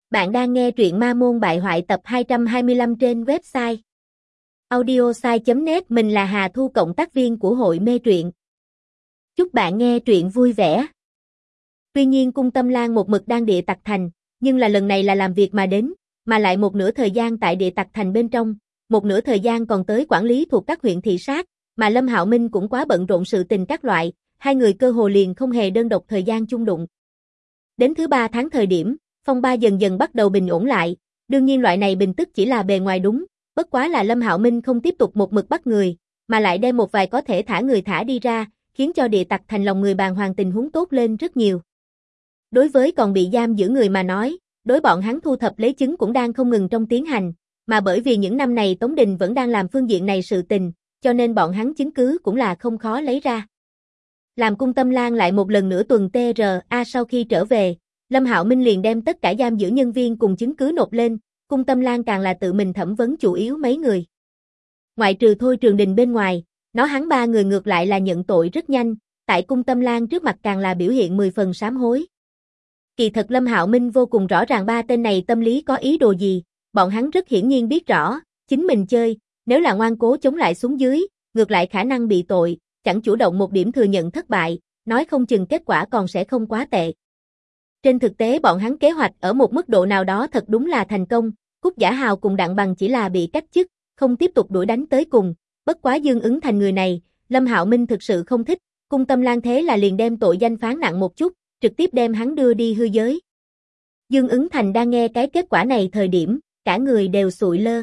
Bạn đang nghe truyện Ma Môn Bại Hoại tập 225 trên website audiosai.net. Mình là Hà Thu, cộng tác viên của hội mê truyện. Chúc bạn nghe truyện vui vẻ. Tuy nhiên Cung Tâm Lan một mực đang Địa Tặc Thành, nhưng là lần này là làm việc mà đến, mà lại một nửa thời gian tại Địa Tặc Thành bên trong, một nửa thời gian còn tới quản lý thuộc các huyện thị sát, mà Lâm Hạo Minh cũng quá bận rộn sự tình các loại, hai người cơ hồ liền không hề đơn độc thời gian chung đụng. Đến thứ 3 tháng thời điểm, phong ba dần dần bắt đầu bình ổn lại, đương nhiên loại này bình tức chỉ là bề ngoài đúng, bất quá là Lâm Hạo Minh không tiếp tục một mực bắt người, mà lại đem một vài có thể thả người thả đi ra, khiến cho Địa Tặc Thành lòng người bàng hoàng, tình huống tốt lên rất nhiều. Đối với còn bị giam giữ người mà nói, đối bọn hắn thu thập lấy chứng cũng đang không ngừng trong tiến hành, mà bởi vì những năm này Tống Đình vẫn đang làm phương diện này sự tình, cho nên bọn hắn chứng cứ cũng là không khó lấy ra. Làm Cung Tâm Lan lại một lần nữa tuần TRA sau khi trở về, Lâm Hạo Minh liền đem tất cả giam giữ nhân viên cùng chứng cứ nộp lên, Cung Tâm Lan càng là tự mình thẩm vấn chủ yếu mấy người. Ngoại trừ Thôi Trường Đình bên ngoài, hắn ba người ngược lại là nhận tội rất nhanh, tại Cung Tâm Lan trước mặt càng là biểu hiện 10 phần sám hối. Kỳ thật Lâm Hạo Minh vô cùng rõ ràng ba tên này tâm lý có ý đồ gì, bọn hắn rất hiển nhiên biết rõ, chính mình chơi, nếu là ngoan cố chống lại xuống dưới, ngược lại khả năng bị tội, chẳng chủ động một điểm thừa nhận thất bại, nói không chừng kết quả còn sẽ không quá tệ. Trên thực tế bọn hắn kế hoạch ở một mức độ nào đó thật đúng là thành công, Cúc Giả Hào cùng Đặng Bằng chỉ là bị cách chức, không tiếp tục đuổi đánh tới cùng, bất quá Dương Ứng Thành người này, Lâm Hạo Minh thực sự không thích, Cung Tâm Lan thế là liền đem tội danh phán nặng một chút, trực tiếp đem hắn đưa đi hư giới. Dương Ứng Thành đang nghe cái kết quả này thời điểm, cả người đều sụi lơ.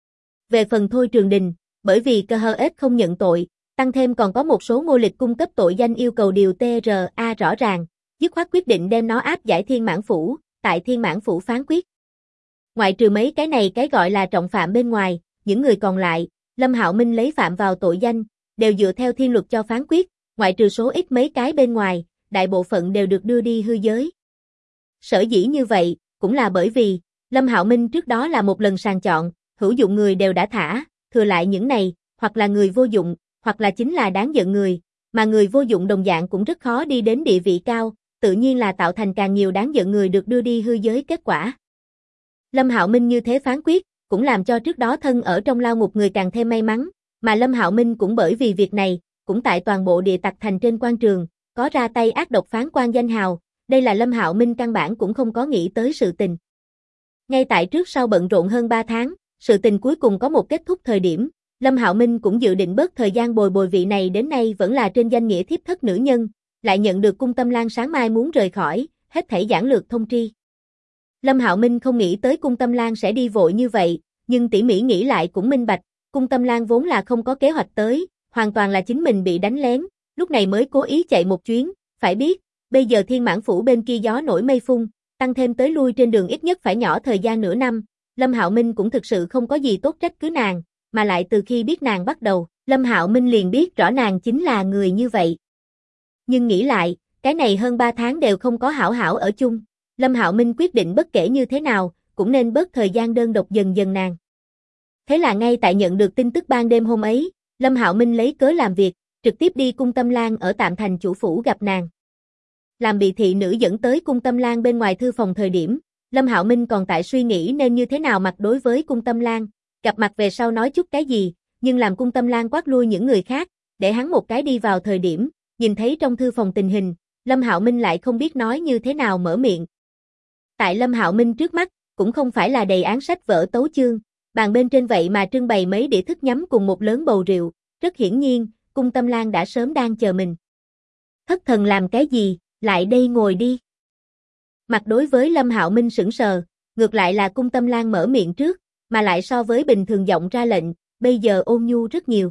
Về phần Thôi Trường Đình, bởi vì KHS không nhận tội, tăng thêm còn có một số Ngô Lịch cung cấp tội danh yêu cầu điều TRA rõ ràng, dứt khoát quyết định đem nó áp giải Thiên Mãn Phủ, tại Thiên Mãn Phủ phán quyết. Ngoại trừ mấy cái này cái gọi là trọng phạm bên ngoài, những người còn lại, Lâm Hạo Minh lấy phạm vào tội danh, đều dựa theo thiên luật cho phán quyết, ngoại trừ số ít mấy cái bên ngoài, đại bộ phận đều được đưa đi hư giới. Sở dĩ như vậy, cũng là bởi vì, Lâm Hạo Minh trước đó là một lần sàng chọn, hữu dụng người đều đã thả, thừa lại những này, hoặc là người vô dụng, hoặc là chính là đáng giận người, mà người vô dụng đồng dạng cũng rất khó đi đến địa vị cao, tự nhiên là tạo thành càng nhiều đáng giận người được đưa đi hư giới kết quả. Lâm Hạo Minh như thế phán quyết, cũng làm cho trước đó thân ở trong lao ngục người càng thêm may mắn, mà Lâm Hạo Minh cũng bởi vì việc này, cũng tại toàn bộ Địa Tặc Thành trên quan trường, có ra tay ác độc phán quan danh hào, đây là Lâm Hạo Minh căn bản cũng không có nghĩ tới sự tình. Ngay tại trước sau bận rộn hơn 3 tháng, sự tình cuối cùng có một kết thúc thời điểm, Lâm Hạo Minh cũng dự định bớt thời gian bồi bồi vị này đến nay vẫn là trên danh nghĩa thiếp thất nữ nhân, lại nhận được Cung Tâm Lan sáng mai muốn rời khỏi, hết thảy giản lược thông tri. Lâm Hạo Minh không nghĩ tới Cung Tâm Lan sẽ đi vội như vậy, nhưng tỉ mỉ nghĩ lại cũng minh bạch, Cung Tâm Lan vốn là không có kế hoạch tới, hoàn toàn là chính mình bị đánh lén, lúc này mới cố ý chạy một chuyến, phải biết, bây giờ Thiên Mãn Phủ bên kia gió nổi mây phun, tăng thêm tới lui trên đường ít nhất phải nhỏ thời gian nửa năm, Lâm Hạo Minh cũng thực sự không có gì tốt trách cứ nàng, mà lại từ khi biết nàng bắt đầu, Lâm Hạo Minh liền biết rõ nàng chính là người như vậy. Nhưng nghĩ lại, cái này hơn 3 tháng đều không có hảo hảo ở chung, Lâm Hạo Minh quyết định bất kể như thế nào, cũng nên bớt thời gian đơn độc dần dần nàng. Thế là ngay tại nhận được tin tức ban đêm hôm ấy, Lâm Hạo Minh lấy cớ làm việc, trực tiếp đi Cung Tâm Lan ở Tạm Thành chủ phủ gặp nàng. Làm bị thị nữ dẫn tới Cung Tâm Lan bên ngoài thư phòng thời điểm, Lâm Hạo Minh còn tại suy nghĩ nên như thế nào mặt đối với Cung Tâm Lan, gặp mặt về sau nói chút cái gì, nhưng làm Cung Tâm Lan quát lui những người khác, để hắn một cái đi vào thời điểm, nhìn thấy trong thư phòng tình hình, Lâm Hạo Minh lại không biết nói như thế nào mở miệng. Tại Lâm Hạo Minh trước mắt, cũng không phải là đầy án sách vở tấu chương, bàn bên trên vậy mà trưng bày mấy đĩa thức nhắm cùng một lớn bầu rượu, rất hiển nhiên, Cung Tâm Lan đã sớm đang chờ mình. Thất thần làm cái gì, lại đây ngồi đi. Mặt đối với Lâm Hạo Minh sững sờ, ngược lại là Cung Tâm Lan mở miệng trước, mà lại so với bình thường giọng ra lệnh, bây giờ ôn nhu rất nhiều.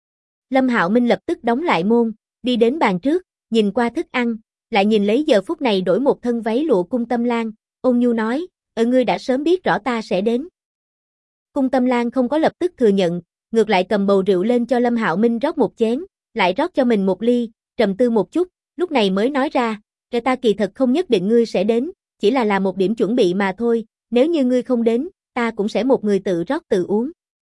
Lâm Hạo Minh lập tức đóng lại môn, đi đến bàn trước, nhìn qua thức ăn, lại nhìn lấy giờ phút này đổi một thân váy lụa Cung Tâm Lan, ôn nhu nói, ngươi đã sớm biết rõ ta sẽ đến. Cung Tâm Lan không có lập tức thừa nhận, ngược lại cầm bầu rượu lên cho Lâm Hạo Minh rót một chén, lại rót cho mình một ly, trầm tư một chút, lúc này mới nói ra, ta kỳ thật không nhất định ngươi sẽ đến, chỉ là một điểm chuẩn bị mà thôi, nếu như ngươi không đến, ta cũng sẽ một người tự rót tự uống.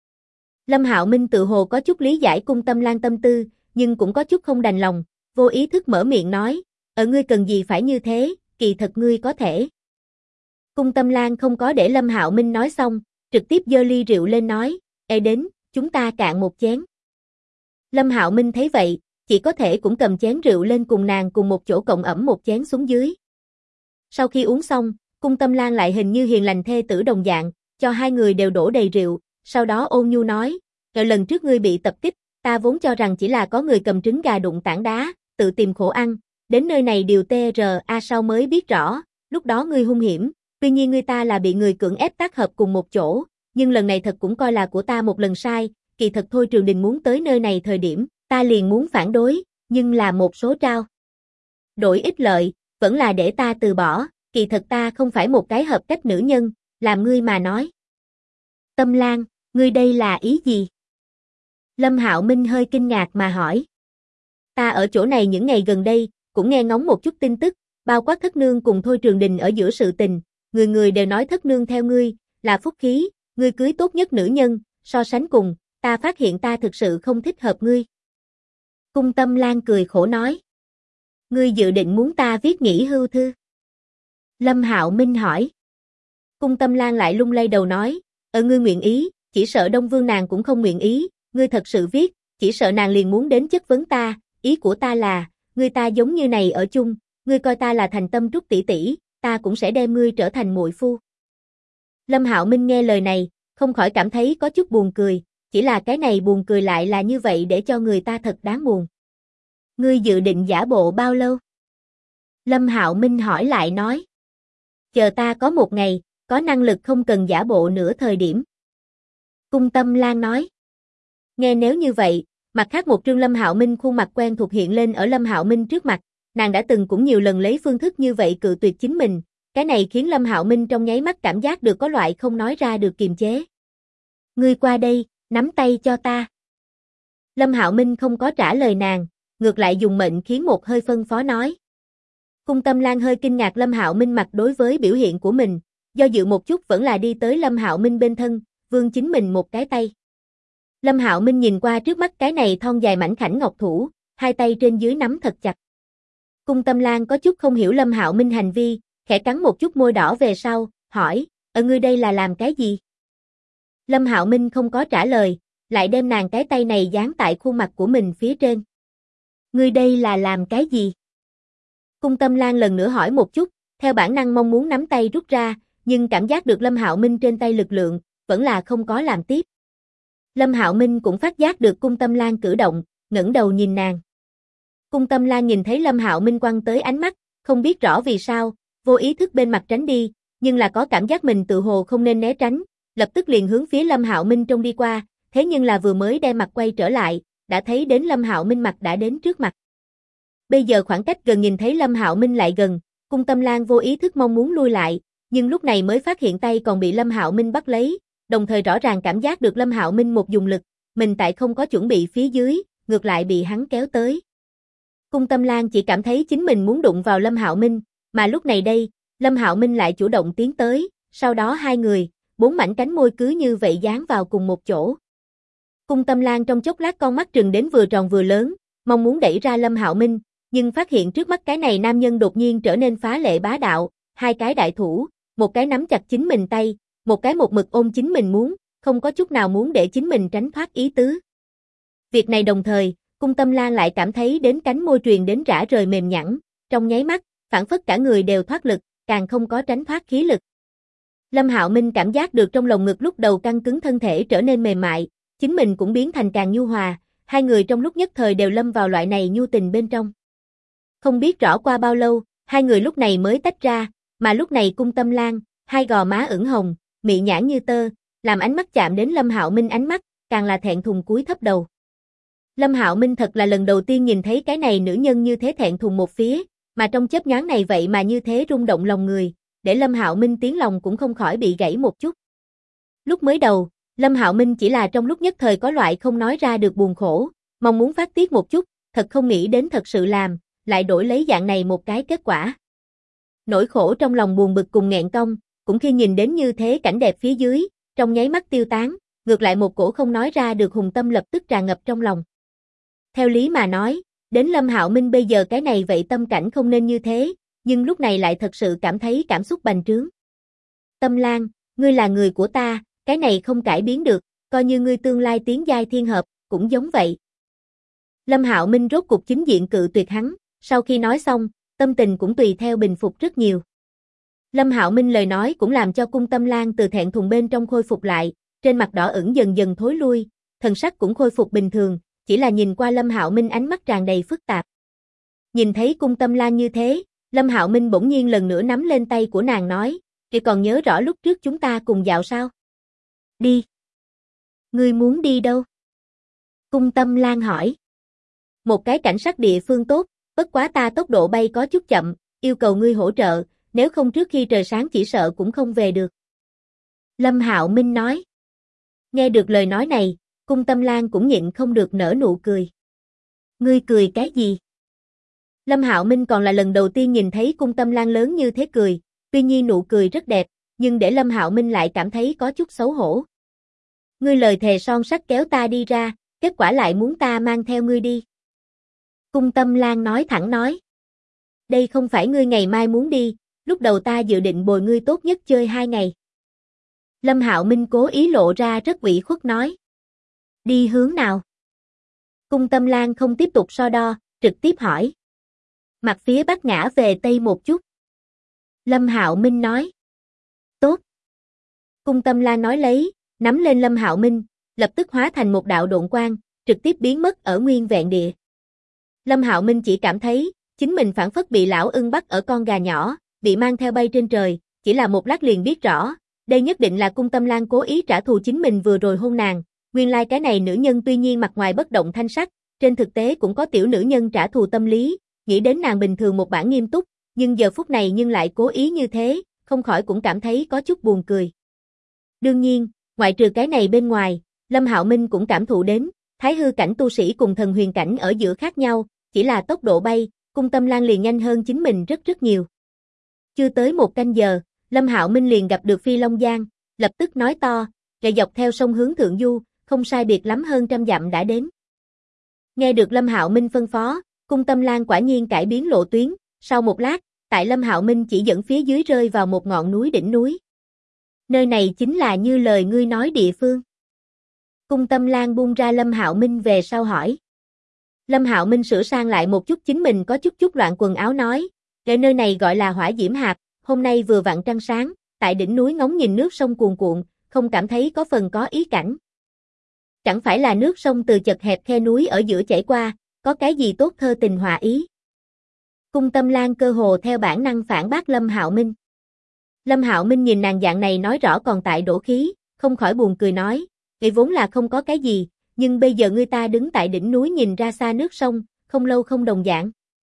Lâm Hạo Minh tự hồ có chút lý giải Cung Tâm Lan tâm tư, nhưng cũng có chút không đành lòng, vô ý thức mở miệng nói, ngươi cần gì phải như thế, kỳ thật ngươi có thể. Cung Tâm Lan không có để Lâm Hạo Minh nói xong, trực tiếp giơ ly rượu lên nói, "Ê đến, chúng ta cạn một chén." Lâm Hạo Minh thấy vậy, chỉ có thể cũng cầm chén rượu lên cùng nàng cùng một chỗ cộng ẩm một chén xuống dưới. Sau khi uống xong, Cung Tâm Lan lại hình như hiền lành thê tử đồng dạng, cho hai người đều đổ đầy rượu, sau đó ôn nhu nói, lần trước ngươi bị tập kích, ta vốn cho rằng chỉ là có người cầm trứng gà đụng tảng đá, tự tìm khổ ăn, đến nơi này điều TRA sau mới biết rõ, lúc đó ngươi hung hiểm, tuy nhiên ngươi ta là bị người cưỡng ép tác hợp cùng một chỗ, nhưng lần này thật cũng coi là của ta một lần sai, kỳ thật thôi Trường Đình muốn tới nơi này thời điểm, ta liền muốn phản đối, nhưng là một số trao đổi ích lợi, vẫn là để ta từ bỏ, kỳ thật ta không phải một cái hợp cách nữ nhân, làm ngươi mà nói. Tâm Lan, ngươi đây là ý gì? Lâm Hạo Minh hơi kinh ngạc mà hỏi. Ta ở chỗ này những ngày gần đây, cũng nghe ngóng một chút tin tức, bao quát thất nương cùng Thôi Trường Đình ở giữa sự tình, người người đều nói thất nương theo ngươi, là phúc khí, ngươi cưới tốt nhất nữ nhân, so sánh cùng, ta phát hiện ta thực sự không thích hợp ngươi. Cung Tâm Lan cười khổ nói. Ngươi dự định muốn ta viết nghỉ hưu thư? Lâm Hạo Minh hỏi. Cung Tâm Lan lại lung lay đầu nói, ngươi nguyện ý, chỉ sợ Đông Vương nàng cũng không nguyện ý, ngươi thật sự viết, chỉ sợ nàng liền muốn đến chất vấn ta, ý của ta là, ngươi ta giống như này ở chung, ngươi coi ta là thành tâm Trúc tỷ tỷ, ta cũng sẽ đem ngươi trở thành muội phu. Lâm Hạo Minh nghe lời này, không khỏi cảm thấy có chút buồn cười, chỉ là cái này buồn cười lại là như vậy để cho người ta thật đáng buồn. Ngươi dự định giả bộ bao lâu? Lâm Hạo Minh hỏi lại nói. Chờ ta có một ngày, có năng lực không cần giả bộ nữa thời điểm. Cung Tâm Lan nói. Nghe nếu như vậy, mặt khác một trương Lâm Hạo Minh khuôn mặt quen thuộc hiện lên ở Lâm Hạo Minh trước mặt, nàng đã từng cũng nhiều lần lấy phương thức như vậy cự tuyệt chính mình, cái này khiến Lâm Hạo Minh trong nháy mắt cảm giác được có loại không nói ra được kiềm chế. Ngươi qua đây, nắm tay cho ta. Lâm Hạo Minh không có trả lời nàng, ngược lại dùng mệnh khiến một hơi phân phó nói. Cung Tâm Lan hơi kinh ngạc Lâm Hạo Minh mặt đối với biểu hiện của mình, do dự một chút vẫn là đi tới Lâm Hạo Minh bên thân, vươn chính mình một cái tay. Lâm Hạo Minh nhìn qua trước mắt cái này thon dài mảnh khảnh ngọc thủ, hai tay trên dưới nắm thật chặt. Cung Tâm Lan có chút không hiểu Lâm Hạo Minh hành vi, khẽ cắn một chút môi đỏ về sau, hỏi, ngươi đây là làm cái gì? Lâm Hạo Minh không có trả lời, lại đem nàng cái tay này dán tại khuôn mặt của mình phía trên. Ngươi đây là làm cái gì? Cung Tâm Lan lần nữa hỏi một chút, theo bản năng mong muốn nắm tay rút ra, nhưng cảm giác được Lâm Hạo Minh trên tay lực lượng, vẫn là không có làm tiếp. Lâm Hạo Minh cũng phát giác được Cung Tâm Lan cử động, ngẩng đầu nhìn nàng. Cung Tâm Lan nhìn thấy Lâm Hạo Minh quăng tới ánh mắt, không biết rõ vì sao, vô ý thức bên mặt tránh đi, nhưng là có cảm giác mình tự hồ không nên né tránh, lập tức liền hướng phía Lâm Hạo Minh trông đi qua, thế nhưng là vừa mới đem mặt quay trở lại, đã thấy đến Lâm Hạo Minh mặt đã đến trước mặt. Bây giờ khoảng cách gần nhìn thấy Lâm Hạo Minh lại gần, Cung Tâm Lan vô ý thức mong muốn lui lại, nhưng lúc này mới phát hiện tay còn bị Lâm Hạo Minh bắt lấy, đồng thời rõ ràng cảm giác được Lâm Hạo Minh một dùng lực, mình tại không có chuẩn bị phía dưới, ngược lại bị hắn kéo tới. Cung Tâm Lan chỉ cảm thấy chính mình muốn đụng vào Lâm Hạo Minh, mà lúc này đây, Lâm Hạo Minh lại chủ động tiến tới, sau đó hai người, bốn mảnh cánh môi cứ như vậy dán vào cùng một chỗ. Cung Tâm Lan trong chốc lát con mắt trừng đến vừa tròn vừa lớn, mong muốn đẩy ra Lâm Hạo Minh, nhưng phát hiện trước mắt cái này nam nhân đột nhiên trở nên phá lệ bá đạo, hai cái đại thủ, một cái nắm chặt chính mình tay, một cái một mực ôm chính mình muốn, không có chút nào muốn để chính mình tránh thoát ý tứ. Việc này đồng thời, Cung Tâm Lan lại cảm thấy đến cánh môi truyền đến rã rời mềm nhẵn, trong nháy mắt, phản phất cả người đều thoát lực, càng không có tránh thoát khí lực. Lâm Hạo Minh cảm giác được trong lồng ngực lúc đầu căng cứng thân thể trở nên mềm mại, chính mình cũng biến thành càng nhu hòa, hai người trong lúc nhất thời đều lâm vào loại này nhu tình bên trong. Không biết rõ qua bao lâu, hai người lúc này mới tách ra, mà lúc này Cung Tâm Lan, hai gò má ửng hồng, mị nhãn như tơ, làm ánh mắt chạm đến Lâm Hạo Minh ánh mắt, càng là thẹn thùng cúi thấp đầu. Lâm Hạo Minh thật là lần đầu tiên nhìn thấy cái này nữ nhân như thế thẹn thùng một phía, mà trong chớp nhoáng này vậy mà như thế rung động lòng người, để Lâm Hạo Minh tiếng lòng cũng không khỏi bị gãy một chút. Lúc mới đầu, Lâm Hạo Minh chỉ là trong lúc nhất thời có loại không nói ra được buồn khổ, mong muốn phát tiết một chút, thật không nghĩ đến thật sự làm, lại đổi lấy dạng này một cái kết quả. Nỗi khổ trong lòng buồn bực cùng nghẹn cong, cũng khi nhìn đến như thế cảnh đẹp phía dưới, trong nháy mắt tiêu tán, ngược lại một cổ không nói ra được hùng tâm lập tức tràn ngập trong lòng. Theo lý mà nói, đến Lâm Hạo Minh bây giờ cái này vậy tâm cảnh không nên như thế, nhưng lúc này lại thật sự cảm thấy cảm xúc bành trướng. Tâm Lan, ngươi là người của ta, cái này không cải biến được, coi như ngươi tương lai tiến giai thiên hợp, cũng giống vậy. Lâm Hạo Minh rốt cục chính diện cự tuyệt hắn, sau khi nói xong, tâm tình cũng tùy theo bình phục rất nhiều. Lâm Hạo Minh lời nói cũng làm cho Cung Tâm Lan từ thẹn thùng bên trong khôi phục lại, trên mặt đỏ ửng dần dần thối lui, thần sắc cũng khôi phục bình thường, chỉ là nhìn qua Lâm Hạo Minh ánh mắt tràn đầy phức tạp. Nhìn thấy Cung Tâm Lan như thế, Lâm Hạo Minh bỗng nhiên lần nữa nắm lên tay của nàng nói, "Chị còn nhớ rõ lúc trước chúng ta cùng dạo sao?" "Đi." "Ngươi muốn đi đâu?" Cung Tâm Lan hỏi. "Một cái cảnh sắc địa phương tốt, bất quá ta tốc độ bay có chút chậm, yêu cầu ngươi hỗ trợ, nếu không trước khi trời sáng chỉ sợ cũng không về được." Lâm Hạo Minh nói. Nghe được lời nói này, Cung Tâm Lan cũng nhịn không được nở nụ cười. "Ngươi cười cái gì?" Lâm Hạo Minh còn là lần đầu tiên nhìn thấy Cung Tâm Lan lớn như thế cười, tuy nhiên nụ cười rất đẹp, nhưng để Lâm Hạo Minh lại cảm thấy có chút xấu hổ. "Ngươi lời thề son sắt kéo ta đi ra, kết quả lại muốn ta mang theo ngươi đi." Cung Tâm Lan nói thẳng nói. "Đây không phải ngươi ngày mai muốn đi, lúc đầu ta dự định bồi ngươi tốt nhất chơi 2 ngày. Lâm Hạo Minh cố ý lộ ra rất ủy khuất nói. "Đi hướng nào?" Cung Tâm Lan không tiếp tục so đo, trực tiếp hỏi. "Mặt phía bắc ngã về tây một chút." Lâm Hạo Minh nói. "Tốt." Cung Tâm Lan nói lấy, nắm lên Lâm Hạo Minh, lập tức hóa thành một đạo độn quang, trực tiếp biến mất ở nguyên vẹn địa. Lâm Hạo Minh chỉ cảm thấy, chính mình phảng phất bị lão ưng bắt ở con gà nhỏ, bị mang theo bay trên trời, chỉ là một lát liền biết rõ, đây nhất định là Cung Tâm Lan cố ý trả thù chính mình vừa rồi hôn nàng, nguyên lai cái này nữ nhân tuy nhiên mặt ngoài bất động thanh sắc, trên thực tế cũng có tiểu nữ nhân trả thù tâm lý, nghĩ đến nàng bình thường một bản nghiêm túc, nhưng giờ phút này nhưng lại cố ý như thế, không khỏi cũng cảm thấy có chút buồn cười. Đương nhiên, ngoại trừ cái này bên ngoài, Lâm Hạo Minh cũng cảm thụ đến, thái hư cảnh tu sĩ cùng thần huyền cảnh ở giữa khác nhau, chỉ là tốc độ bay, Cung Tâm Lan liền nhanh hơn chính mình rất rất nhiều. Chưa tới 1 canh giờ, Lâm Hạo Minh liền gặp được Phi Long Giang, lập tức nói to, chạy dọc theo sông hướng thượng du, không sai biệt lắm hơn 100 dặm đã đến. Nghe được Lâm Hạo Minh phân phó, Cung Tâm Lan quả nhiên cải biến lộ tuyến, sau một lát, tại Lâm Hạo Minh chỉ dẫn phía dưới rơi vào một ngọn núi đỉnh núi. Nơi này chính là như lời ngươi nói địa phương. Cung Tâm Lan buông ra Lâm Hạo Minh về sau hỏi. Lâm Hạo Minh sửa sang lại một chút chính mình có chút loạn quần áo nói, cái nơi này gọi là Hỏa Diễm Hạp, hôm nay vừa vặn trăng sáng, tại đỉnh núi ngóng nhìn nước sông cuồn cuộn, không cảm thấy có phần có ý cảnh. Chẳng phải là nước sông từ chật hẹp khe núi ở giữa chảy qua, có cái gì tốt thơ tình hòa ý. Cung Tâm Lan cơ hồ theo bản năng phản bác Lâm Hạo Minh. Lâm Hạo Minh nhìn nàng dạng này nói rõ còn tại đổ khí, không khỏi buồn cười nói, vậy vốn là không có cái gì, nhưng bây giờ ngươi ta đứng tại đỉnh núi nhìn ra xa nước sông, không lâu không đồng dạng.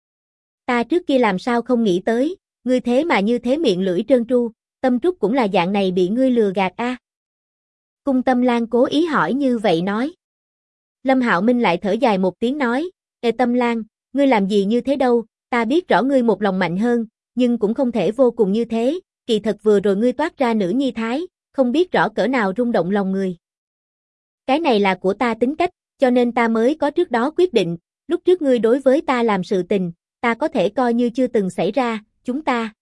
Ta trước kia làm sao không nghĩ tới, ngươi thế mà như thế miệng lưỡi trơn tru, Tâm Trúc cũng là dạng này bị ngươi lừa gạt a. Cung Tâm Lan cố ý hỏi như vậy nói. Lâm Hạo Minh lại thở dài một tiếng nói, Ê Tâm Lan, ngươi làm gì như thế đâu, ta biết rõ ngươi một lòng mạnh hơn, nhưng cũng không thể vô cùng như thế, kỳ thật vừa rồi ngươi toát ra nữ nhi thái, không biết rõ cỡ nào rung động lòng người. Cái này là của ta tính cách, cho nên ta mới có trước đó quyết định, lúc trước ngươi đối với ta làm sự tình, ta có thể coi như chưa từng xảy ra, chúng ta.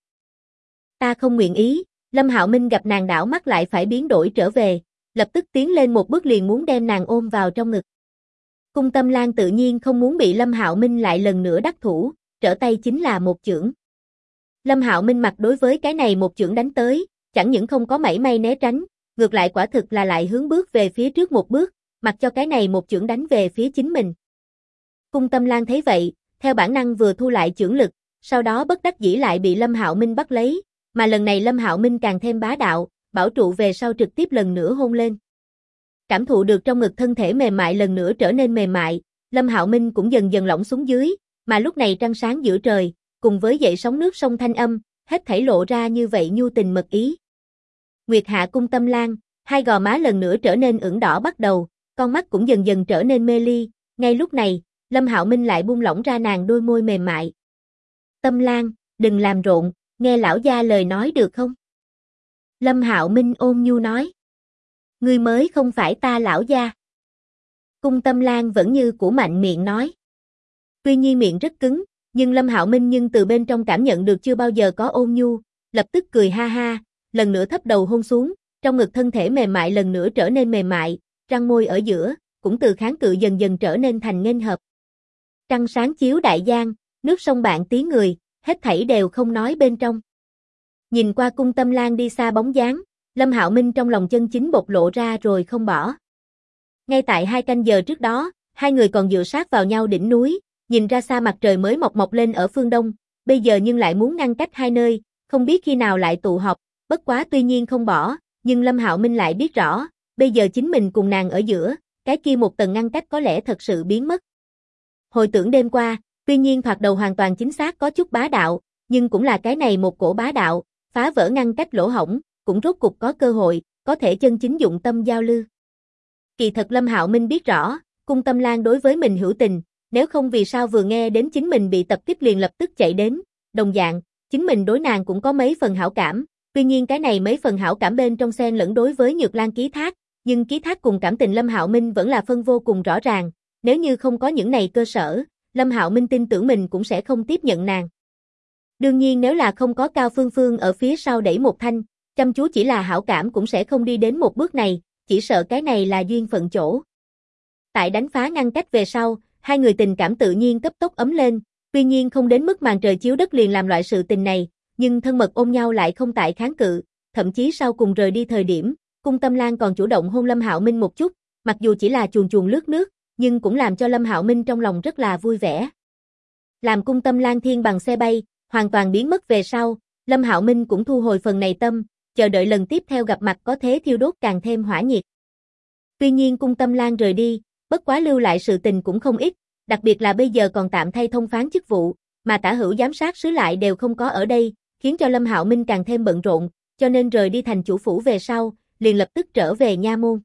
Ta không nguyện ý, Lâm Hạo Minh gặp nàng đảo mắt lại phải biến đổi trở về, lập tức tiến lên một bước liền muốn đem nàng ôm vào trong ngực. Cung Tâm Lan tự nhiên không muốn bị Lâm Hạo Minh lại lần nữa đắc thủ, trở tay chính là một chưởng. Lâm Hạo Minh mặt đối với cái này một chưởng đánh tới, chẳng những không có mảy may né tránh, ngược lại quả thực là lại hướng bước về phía trước một bước, mặc cho cái này một chưởng đánh về phía chính mình. Cung Tâm Lan thấy vậy, theo bản năng vừa thu lại chưởng lực, sau đó bất đắc dĩ lại bị Lâm Hạo Minh bắt lấy, mà lần này Lâm Hạo Minh càng thêm bá đạo, bảo trụ về sau trực tiếp lần nữa hôn lên. Cảm thụ được trong ngực thân thể mềm mại lần nữa trở nên mềm mại, Lâm Hạo Minh cũng dần dần lỏng xuống dưới, mà lúc này trăng sáng giữa trời, cùng với dậy sóng nước sông thanh âm, hết thảy lộ ra như vậy nhu tình mật ý. Nguyệt hạ Cung Tâm Lan, hai gò má lần nữa trở nên ửng đỏ bắt đầu, con mắt cũng dần dần trở nên mê ly, ngay lúc này, Lâm Hạo Minh lại buông lỏng ra nàng đôi môi mềm mại. Tâm Lan, đừng làm rộn, nghe lão gia lời nói được không? Lâm Hạo Minh ôn nhu nói. Ngươi mới không phải ta lão gia. Cung Tâm Lan vẫn như cũ mạnh miệng nói. Tuy nhiên miệng rất cứng, nhưng Lâm Hạo Minh từ bên trong cảm nhận được chưa bao giờ có ôn nhu, lập tức cười ha ha, lần nữa thấp đầu hôn xuống, trong ngực thân thể mềm mại lần nữa trở nên mềm mại, răng môi ở giữa, cũng từ kháng cự dần dần trở nên thành nghênh hợp. Trăng sáng chiếu đại giang, nước sông bạn tiếng người, hết thảy đều không nói bên trong. Nhìn qua Cung Tâm Lan đi xa bóng dáng, Lâm Hạo Minh trong lòng chân chính bộc lộ ra rồi không bỏ. Ngay tại 2 canh giờ trước đó, hai người còn dựa sát vào nhau đỉnh núi, nhìn ra xa mặt trời mới mọc lên ở phương đông, bây giờ nhưng lại muốn ngăn cách hai nơi, không biết khi nào lại tụ họp, bất quá tuy nhiên không bỏ, nhưng Lâm Hạo Minh lại biết rõ, bây giờ chính mình cùng nàng ở giữa, cái kia một tầng ngăn cách có lẽ thật sự biến mất. Hồi tưởng đêm qua, tuy nhiên thoạt đầu hoàn toàn chính xác có chút bá đạo, nhưng cũng là cái này một cổ bá đạo, phá vỡ ngăn cách lỗ hổng, cũng rốt cục có cơ hội, có thể chân chính dụng tâm giao lưu. Kỳ thật Lâm Hạo Minh biết rõ, Cung Tâm Lan đối với mình hữu tình, nếu không vì sao vừa nghe đến chính mình bị tập kích liền lập tức chạy đến, đồng dạng, chính mình đối nàng cũng có mấy phần hảo cảm, tuy nhiên cái này mấy phần hảo cảm bên trong xen lẫn đối với Nhược Lan ký thác, nhưng ký thác cùng cảm tình Lâm Hạo Minh vẫn là phân vô cùng rõ ràng, nếu như không có những này cơ sở, Lâm Hạo Minh tin tưởng mình cũng sẽ không tiếp nhận nàng. Đương nhiên nếu là không có Cao Phương Phương ở phía sau đẩy một thanh, chăm chú chỉ là hảo cảm cũng sẽ không đi đến một bước này, chỉ sợ cái này là duyên phận chỗ. Tại đánh phá ngăn cách về sau, hai người tình cảm tự nhiên cấp tốc ấm lên, tuy nhiên không đến mức màn trời chiếu đất liền làm loại sự tình này, nhưng thân mật ôm nhau lại không tại kháng cự, thậm chí sau cùng rời đi thời điểm, Cung Tâm Lan còn chủ động hôn Lâm Hạo Minh một chút, mặc dù chỉ là chuồn chuồn lướt nước, nhưng cũng làm cho Lâm Hạo Minh trong lòng rất là vui vẻ. Làm Cung Tâm Lan thiên bằng xe bay, hoàn toàn biến mất về sau, Lâm Hạo Minh cũng thu hồi phần này tâm, chờ đợi lần tiếp theo gặp mặt có thế thiêu đốt càng thêm hỏa nhiệt. Tuy nhiên Cung Tâm Lan rời đi, bất quá lưu lại sự tình cũng không ít, đặc biệt là bây giờ còn tạm thay thông phán chức vụ, mà tả hữu giám sát sứ lại đều không có ở đây, khiến cho Lâm Hạo Minh càng thêm bận rộn, cho nên rời đi thành chủ phủ về sau, liền lập tức trở về nha môn.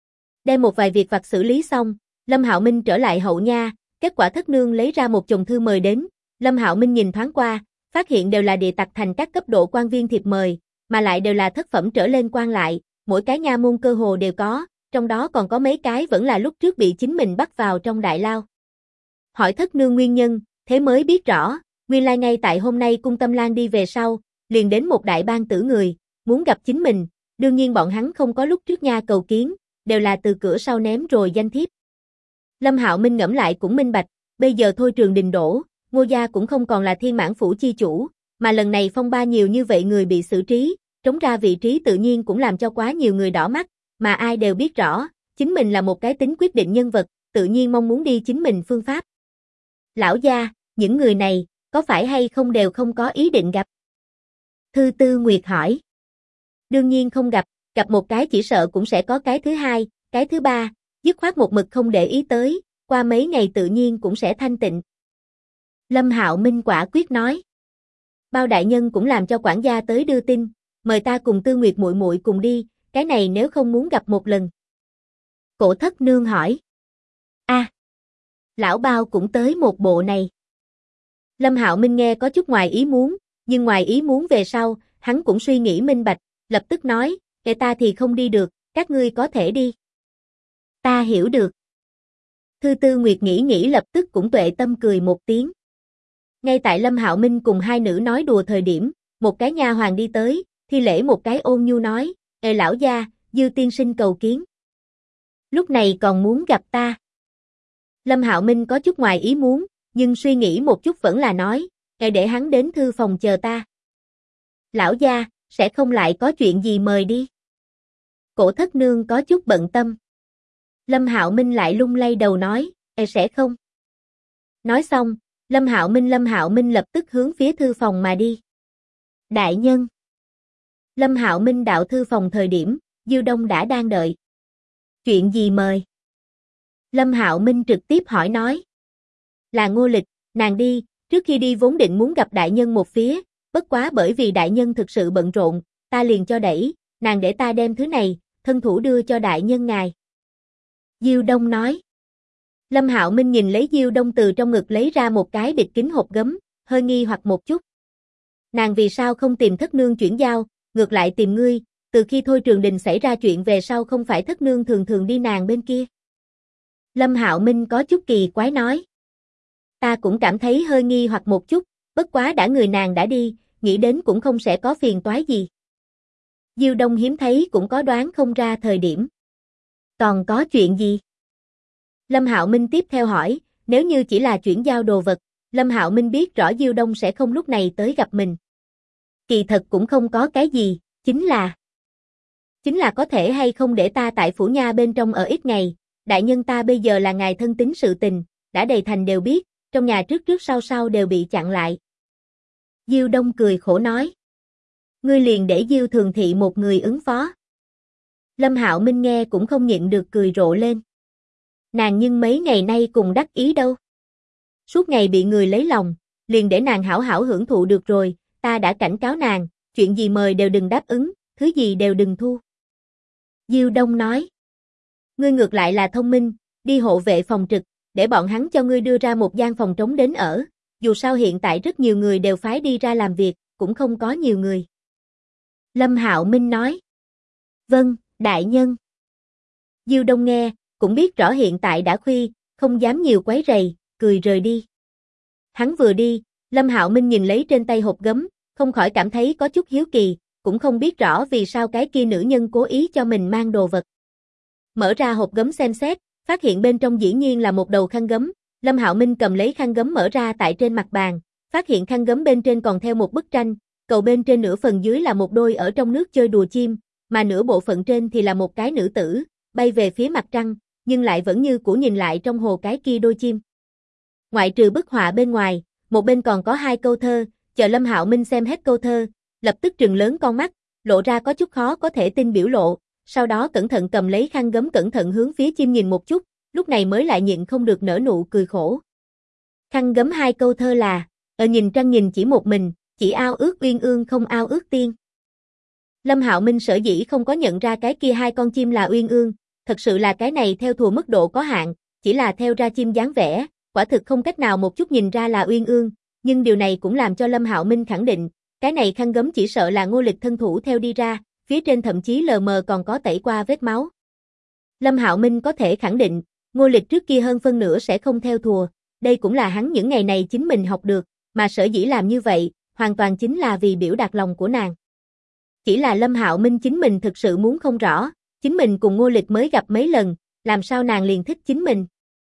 Đem một vài việc vặt xử lý xong, Lâm Hạo Minh trở lại hậu nha, kết quả thất nương lấy ra một chồng thư mời đến, Lâm Hạo Minh nhìn thoáng qua, phát hiện đều là địa tặc thành các cấp độ quan viên thiệp mời, mà lại đều là thất phẩm trở lên quan lại, mỗi cái nha môn cơ hồ đều có, trong đó còn có mấy cái vẫn là lúc trước bị chính mình bắt vào trong đại lao. Hỏi thất nương nguyên nhân, thế mới biết rõ, nguyên lai ngay tại hôm nay Cung Tâm Lan đi về sau, liền đến một đại bang tử người, muốn gặp chính mình, đương nhiên bọn hắn không có lúc trước nha cầu kiến, đều là từ cửa sau ném rồi danh thiếp. Lâm Hạo Minh ngẫm lại cũng minh bạch, bây giờ thôi Trường Đình đổ, Ngô gia cũng không còn là Thiên Mãn phủ chi chủ, mà lần này phong ba nhiều như vậy người bị xử trí, trống ra vị trí tự nhiên cũng làm cho quá nhiều người đỏ mắt, mà ai đều biết rõ, chính mình là một cái tính quyết định nhân vật, tự nhiên mong muốn đi chính mình phương pháp. Lão gia, những người này, có phải hay không đều không có ý định gặp? Thư Tư Nguyệt hỏi. Đương nhiên không gặp, gặp một cái chỉ sợ cũng sẽ có cái thứ hai, cái thứ ba, dứt khoát một mực không để ý tới, qua mấy ngày tự nhiên cũng sẽ thanh tịnh. Lâm Hạo Minh quả quyết nói. Bao đại nhân cũng làm cho quản gia tới đưa tin, mời ta cùng Tư Nguyệt muội muội cùng đi, cái này nếu không muốn gặp một lần. Cổ Thất nương hỏi. Lão Bao cũng tới một bộ này. Lâm Hạo Minh nghe có chút ngoài ý muốn, nhưng ngoài ý muốn về sau, hắn cũng suy nghĩ minh bạch, lập tức nói, kệ ta thì không đi được, các ngươi có thể đi. Ta hiểu được. Thư Tư Nguyệt nghĩ lập tức cũng tuệ tâm cười một tiếng. Ngay tại Lâm Hạo Minh cùng hai nữ nói đùa thời điểm, một cái nha hoàn đi tới, thi lễ một cái ôn nhu nói, ê lão gia, Dư tiên sinh cầu kiến. Lúc này còn muốn gặp ta. Lâm Hạo Minh có chút ngoài ý muốn, nhưng suy nghĩ một chút vẫn là nói, để hắn đến thư phòng chờ ta. Lão gia, sẽ không lại có chuyện gì mời đi. Cổ Thất nương có chút bận tâm. Lâm Hạo Minh lại lung lay đầu nói, sẽ không. Nói xong, Lâm Hạo Minh lập tức hướng phía thư phòng mà đi. Đại nhân. Lâm Hạo Minh đạo thư phòng thời điểm, Dư Đông đã đang đợi. Chuyện gì mời? Lâm Hạo Minh trực tiếp hỏi nói. Là Ngô Lịch, nàng đi, trước khi đi vốn định muốn gặp đại nhân một phía, bất quá bởi vì đại nhân thực sự bận rộn, ta liền cho đẩy, nàng để ta đem thứ này, thân thủ đưa cho đại nhân ngài. Diêu Đông nói. Lâm Hạo Minh nhìn lấy Diêu Đông từ trong ngực lấy ra một cái bịch kính hộp gấm, hơi nghi hoặc một chút. Nàng vì sao không tìm Thất nương chuyển giao, ngược lại tìm ngươi, từ khi Thôi Trường Đình xảy ra chuyện về sau không phải Thất nương thường thường đi nàng bên kia. Lâm Hạo Minh có chút kỳ quái nói. Ta cũng cảm thấy hơi nghi hoặc một chút, bất quá đã người nàng đã đi, nghĩ đến cũng không sẽ có phiền toái gì. Diêu Đông hiếm thấy cũng có đoán không ra thời điểm. Còn có chuyện gì? Lâm Hạo Minh tiếp theo hỏi, nếu như chỉ là chuyển giao đồ vật, Lâm Hạo Minh biết rõ Diêu Đông sẽ không lúc này tới gặp mình. Kỳ thật cũng không có cái gì, chính là có thể hay không để ta tại phủ nha bên trong ở ít ngày, đại nhân ta bây giờ là ngài thân tín sự tình, đã đầy thành đều biết, trong nhà trước trước sau sau đều bị chặn lại. Diêu Đông cười khổ nói. Ngươi liền để Diêu Thường Thị một người ứng phó. Lâm Hạo Minh nghe cũng không nhịn được cười rộ lên. Nàng nhưng mấy ngày nay cùng đắc ý đâu. Suốt ngày bị người lấy lòng, liền để nàng hảo hảo hưởng thụ được rồi, ta đã cảnh cáo nàng, chuyện gì mời đều đừng đáp ứng, thứ gì đều đừng thu. Diêu Đông nói. Ngươi ngược lại là thông minh, đi hộ vệ phòng trực, để bọn hắn cho ngươi đưa ra một gian phòng trống đến ở, dù sao hiện tại rất nhiều người đều phái đi ra làm việc, cũng không có nhiều người. Lâm Hạo Minh nói. Vâng, đại nhân. Diêu Đông nghe, cũng biết rõ hiện tại đã khuya, không dám nhiều quấy rầy, cười rời đi. Hắn vừa đi, Lâm Hạo Minh nhìn lấy trên tay hộp gấm, không khỏi cảm thấy có chút hiếu kỳ, cũng không biết rõ vì sao cái kia nữ nhân cố ý cho mình mang đồ vật. Mở ra hộp gấm xem xét, phát hiện bên trong dĩ nhiên là một đầu khăn gấm, Lâm Hạo Minh cầm lấy khăn gấm mở ra tại trên mặt bàn, phát hiện khăn gấm bên trên còn theo một bức tranh, cầu bên trên nửa phần dưới là một đôi ở trong nước chơi đùa chim, mà nửa bộ phận trên thì là một cái nữ tử, bay về phía mặt trăng, nhưng lại vẫn như cũ nhìn lại trong hồ cái kia đôi chim. Ngoại trừ bức họa bên ngoài, một bên còn có hai câu thơ, chờ Lâm Hạo Minh xem hết câu thơ, lập tức trừng lớn con mắt, lộ ra có chút khó có thể tin biểu lộ, sau đó cẩn thận cầm lấy khăn gấm cẩn thận hướng phía chim nhìn một chút, lúc này mới lại nhịn không được nở nụ cười khổ. Khăn gấm hai câu thơ là, nhìn trăng nhìn chỉ một mình, chỉ ao ước uyên ương không ao ước tiên. Lâm Hạo Minh sở dĩ không có nhận ra cái kia hai con chim là uyên ương, thật sự là cái này theo thùa mức độ có hạn, chỉ là theo ra chim dáng vẻ, quả thực không cách nào một chút nhìn ra là uyên ương, nhưng điều này cũng làm cho Lâm Hạo Minh khẳng định, cái này khăn gấm chỉ sợ là Ngô Lịch thân thủ theo đi ra, phía trên thậm chí lờ mờ còn có tẩy qua vết máu. Lâm Hạo Minh có thể khẳng định, Ngô Lịch trước kia hơn phân nửa sẽ không theo thùa, đây cũng là hắn những ngày này chính mình học được, mà sở dĩ làm như vậy, hoàn toàn chính là vì biểu đạt lòng của nàng. Chỉ là Lâm Hạo Minh chính mình thực sự muốn không rõ, chính mình cùng Ngô Lịch mới gặp mấy lần, làm sao nàng liền thích chính mình.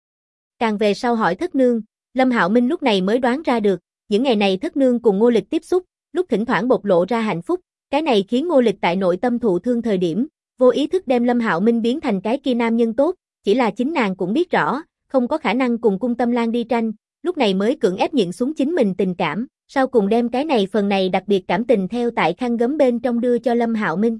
Càng về sau hỏi thất nương, Lâm Hạo Minh lúc này mới đoán ra được, những ngày này thất nương cùng Ngô Lịch tiếp xúc, lúc thỉnh thoảng bộc lộ ra hạnh phúc, cái này khiến Ngô Lịch tại nội tâm thụ thương thời điểm, vô ý thức đem Lâm Hạo Minh biến thành cái kia nam nhân tốt, chỉ là chính nàng cũng biết rõ, không có khả năng cùng Cung Tâm Lan đi tranh, lúc này mới cưỡng ép nhịn xuống chính mình tình cảm, sau cùng đem cái này phần này đặc biệt cảm tình theo tại khăn gấm bên trong đưa cho Lâm Hạo Minh.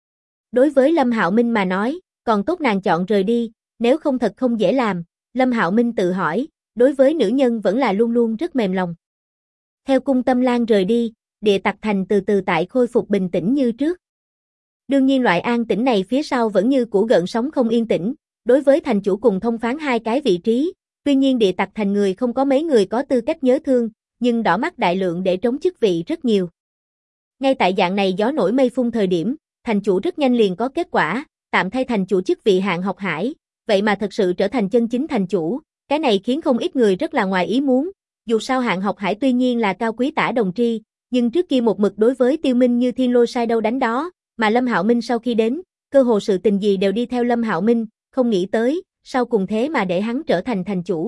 Đối với Lâm Hạo Minh mà nói, còn tốt nàng chọn rời đi, nếu không thật không dễ làm, Lâm Hạo Minh tự hỏi, đối với nữ nhân vẫn là luôn luôn rất mềm lòng. Theo Cung Tâm Lan rời đi, Địa Tặc Thành từ từ tại khôi phục bình tĩnh như trước. Đương nhiên loại an tĩnh này phía sau vẫn như cũ gợn sóng không yên tĩnh, đối với thành chủ cùng thông phán hai cái vị trí, tuy nhiên Địa Tặc Thành người không có mấy người có tư cách nhớ thương, nhưng đỏ mắt đại lượng để trống chức vị rất nhiều. Ngay tại dạng này gió nổi mây phun thời điểm, thành chủ rất nhanh liền có kết quả, tạm thay thành chủ chức vị Hạng Học Hải, vậy mà thật sự trở thành chân chính thành chủ, cái này khiến không ít người rất là ngoài ý muốn, dù sao Hạng Học Hải tuy nhiên là cao quý tả đồng tri, nhưng trước kia một mực đối với Tiêu Minh như thiên lôi sai đâu đánh đó, mà Lâm Hạo Minh sau khi đến, cơ hồ sự tình gì đều đi theo Lâm Hạo Minh, không nghĩ tới, sau cùng thế mà để hắn trở thành thành chủ.